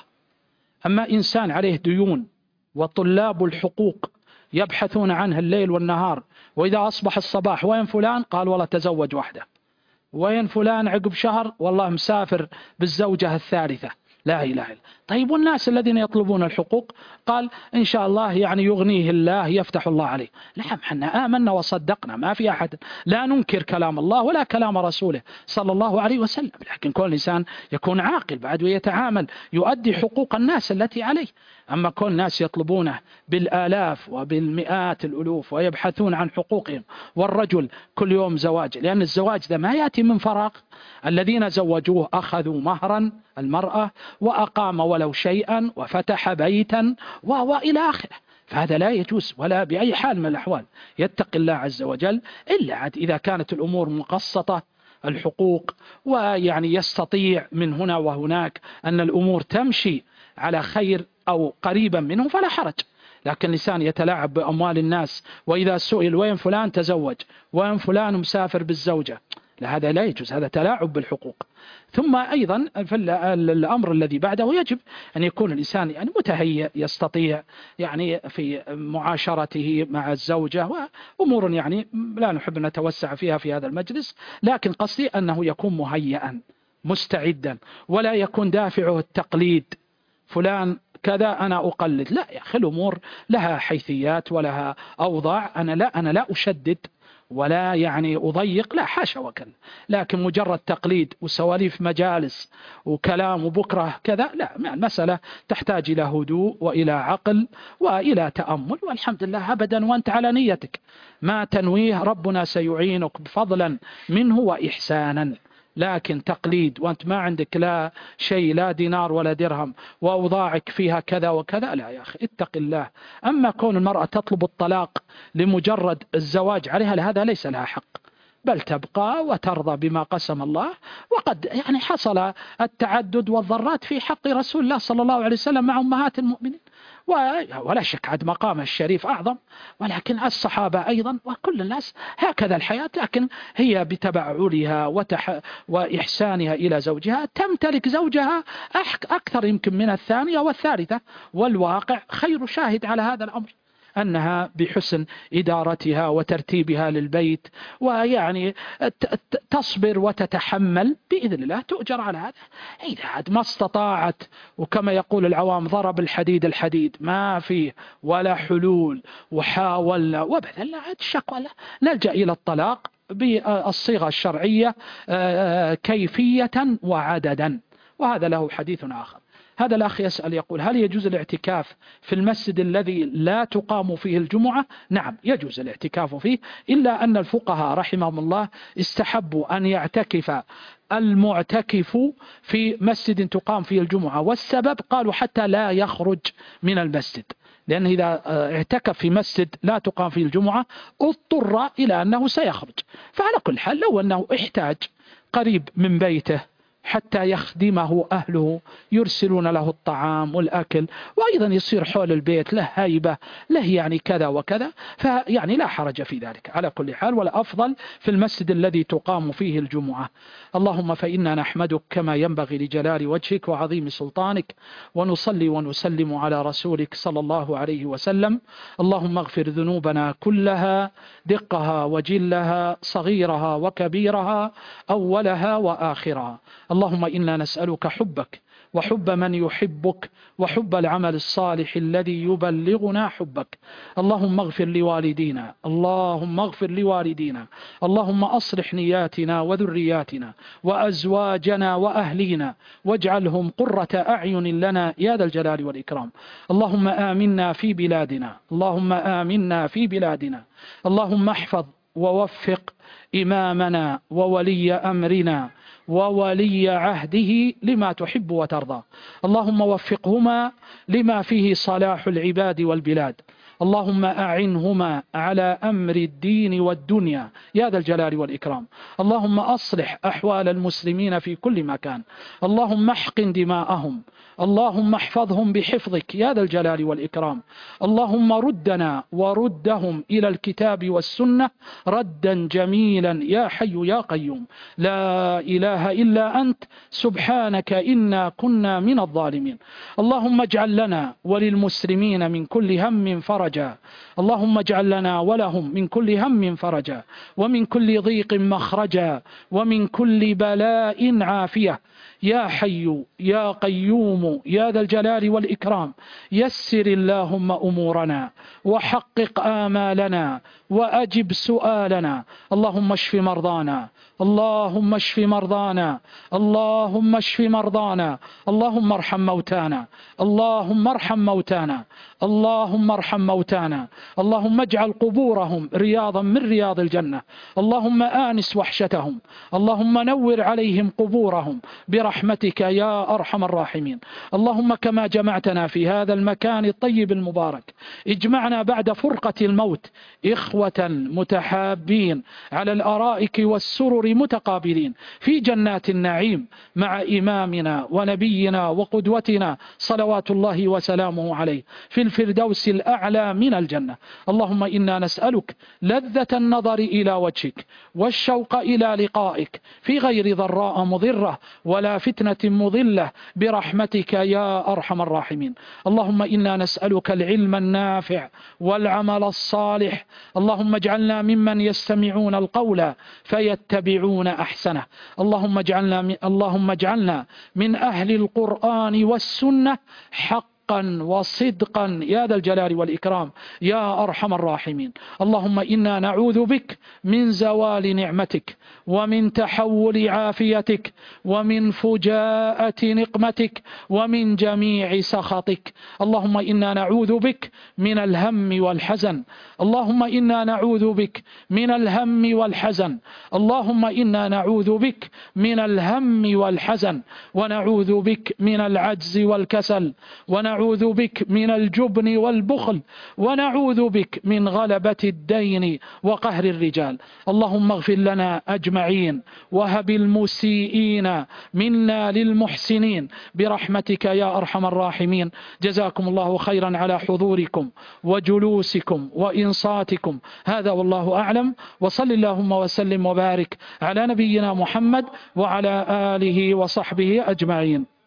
أما إنسان عليه ديون وطلاب الحقوق يبحثون عنها الليل والنهار، وإذا أصبح الصباح: وين فلان؟ قال: والله تزوج وحده. وين فلان؟ عقب شهر والله مسافر بالزوجة الثالثة. لا إله إلا. طيب والناس الذين يطلبون الحقوق؟ قال: إن شاء الله يعني يغنيه الله، يفتح الله عليه. نعم، حنا آمنا وصدقنا، ما في أحد، لا ننكر كلام الله ولا كلام رسوله صلى الله عليه وسلم، لكن كل إنسان يكون عاقل بعد ويتعامل يؤدي حقوق الناس التي عليه. أما كل الناس يطلبونه بالآلاف وبالمئات الألوف ويبحثون عن حقوقهم، والرجل كل يوم زواج، لأن الزواج ده ما يأتي من فراغ. الذين زوجوه أخذوا مهرا المرأة وأقام ولو شيئا وفتح بيتا وإلى آخره. فهذا لا يجوز ولا بأي حال من الأحوال. يتقي الله عز وجل، إلا عاد إذا كانت الأمور مقسطة الحقوق ويعني يستطيع من هنا وهناك أن الأمور تمشي على خير أو قريبا منه فلا حرج. لكن الإنسان يتلاعب بأموال الناس، وإذا سئل: وين فلان؟ تزوج. وين فلان؟ مسافر بالزوجة. لا، هذا لا يجوز، هذا تلاعب بالحقوق. ثم أيضا في الأمر الذي بعده يجب أن يكون الإنسان يعني متهيئ، يستطيع يعني في معاشرته مع الزوجة، وأمور يعني لا نحب أن نتوسع فيها في هذا المجلس، لكن قصدي أنه يكون مهيئا مستعدا، ولا يكون دافعه التقليد: فلان كذا أنا أقلد. لا يا أخي، الأمور لها حيثيات ولها أوضاع. أنا لا أشدد ولا يعني أضيق، لا، حاشا وكلا، لكن مجرد تقليد وسواليف مجالس وكلام وبكرة كذا، لا، المسألة تحتاج إلى هدوء وإلى عقل وإلى تأمل، والحمد لله أبدا وأنت على نيتك ما تنويه ربنا سيعينك بفضلا منه وإحسانا. لكن تقليد وأنت ما عندك لا شيء، لا دينار ولا درهم، وأوضاعك فيها كذا وكذا، لا يا أخي، اتق الله. أما كون المرأة تطلب الطلاق لمجرد الزواج عليها، لهذا ليس لها حق، بل تبقى وترضى بما قسم الله. وقد يعني حصل التعدد والضرات في حق رسول الله صلى الله عليه وسلم مع أمهات المؤمنين، ولا شك عد مقام الشريف أعظم، ولكن الصحابة أيضا وكل الناس هكذا الحياة. لكن هي بتبعلها وإحسانها إلى زوجها تمتلك زوجها أكثر يمكن من الثانية والثالثة، والواقع خير شاهد على هذا الأمر، أنها بحسن إدارتها وترتيبها للبيت ويعني تصبر وتتحمل بإذن الله تؤجر على هذا. إذا ما استطاعت، وكما يقول العوام: ضرب الحديد الحديد، ما فيه ولا حلول، وحاولنا وبذلنا، الشكوى نلجأ إلى الطلاق بالصيغة الشرعية كيفية وعددا، وهذا له حديث آخر. هذا الأخ يسأل يقول: هل يجوز الاعتكاف في المسجد الذي لا تقام فيه الجمعة؟ نعم، يجوز الاعتكاف فيه، إلا أن الفقهاء رحمهم الله استحبوا أن يعتكف المعتكف في مسجد تقام فيه الجمعة، والسبب قالوا حتى لا يخرج من المسجد، لأن إذا اعتكف في مسجد لا تقام فيه الجمعة اضطر إلى أنه سيخرج. فعلى كل حال لو أنه احتاج قريب من بيته حتى يخدمه أهله، يرسلون له الطعام والأكل، وأيضا يصير حول البيت له هيبة، له يعني كذا وكذا، فيعني لا حرج في ذلك على كل حال، ولا أفضل في المسجد الذي تقام فيه الجمعة. اللهم فإنا نحمدك كما ينبغي لجلال وجهك وعظيم سلطانك، ونصلي ونسلم على رسولك صلى الله عليه وسلم. اللهم اغفر ذنوبنا كلها، دقها وجلها، صغيرها وكبيرها، أولها وآخرها. اللهم إنا نسألك حبك وحب من يحبك وحب العمل الصالح الذي يبلغنا حبك. اللهم اغفر لوالدينا، اللهم اغفر لوالدينا، اللهم أصلح نياتنا وذرياتنا وأزواجنا وأهلينا، واجعلهم قرة أعين لنا يا ذا الجلال والإكرام. اللهم آمنا في بلادنا، اللهم آمنا في بلادنا. اللهم احفظ ووفق إمامنا وولي أمرنا وولي عهده لما تحب وترضى. اللهم وفقهما لما فيه صلاح العباد والبلاد. اللهم أعنهما على أمر الدين والدنيا يا ذا الجلال والإكرام. اللهم أصلح أحوال المسلمين في كل مكان. اللهم احقن دماءهم، اللهم احفظهم بحفظك يا ذا الجلال والإكرام. اللهم ردنا وردهم إلى الكتاب والسنة ردا جميلا يا حي يا قيوم. لا إله إلا أنت سبحانك إنا كنا من الظالمين. اللهم اجعل لنا وللمسلمين من كل هم فرجا. اللهم اجعل لنا ولهم من كل هم فرجا، ومن كل ضيق مخرجا، ومن كل بلاء عافية يا حي يا قيوم يا ذا الجلال والإكرام. يسر اللهم أمورنا وحقق آمالنا وأجب سؤالنا. اللهم اشف مرضانا، اللهم اشف مرضانا، اللهم اشف مرضانا. اللهم ارحم موتانا، اللهم ارحم موتانا، اللهم ارحم موتانا. اللهم اجعل قبورهم رياضا من رياض الجنة. اللهم آنس وحشتهم، اللهم نور عليهم قبورهم برحمتك يا أرحم الراحمين. اللهم كما جمعتنا في هذا المكان الطيب المبارك، اجمعنا بعد فرقة الموت إخوة متحابين على الأرائك والسرر متقابلين في جنات النعيم مع إمامنا ونبينا وقدوتنا صلوات الله وسلامه عليه في الفردوس الأعلى من الجنة. اللهم إنا نسألك لذة النظر إلى وجهك والشوق إلى لقائك في غير ضراء مضرة ولا فتنة مضلة برحمتك يا أرحم الراحمين. اللهم إنا نسألك العلم النافع والعمل الصالح. اللهم اجعلنا ممن يستمعون القول فيتبعون أحسنه. اللهم اجعلنا من أهل القرآن والسنة حقا وصدقا يا ذا الجلال والإكرام يا أرحم الراحمين. اللهم إنا نعوذ بك من زوال نعمتك ومن تحول عافيتك ومن فجاءة نقمتك ومن جميع سخطك. اللهم إنا نعوذ بك من الهم والحزن، اللهم إنا نعوذ بك من الهم والحزن، اللهم إنا نعوذ بك من الهم والحزن، ونعوذ بك من العجز والكسل، ونعوذ بك من الجبن والبخل، ونعوذ بك من غلبة الدين وقهر الرجال. اللهم اغفر لنا أجمعين وهب المسيئين منا للمحسنين برحمتك يا أرحم الراحمين. جزاكم الله خيرا على حضوركم وجلوسكم وإنصاتكم. هذا والله أعلم، وصل اللهم وسلم وبارك على نبينا محمد وعلى آله وصحبه أجمعين.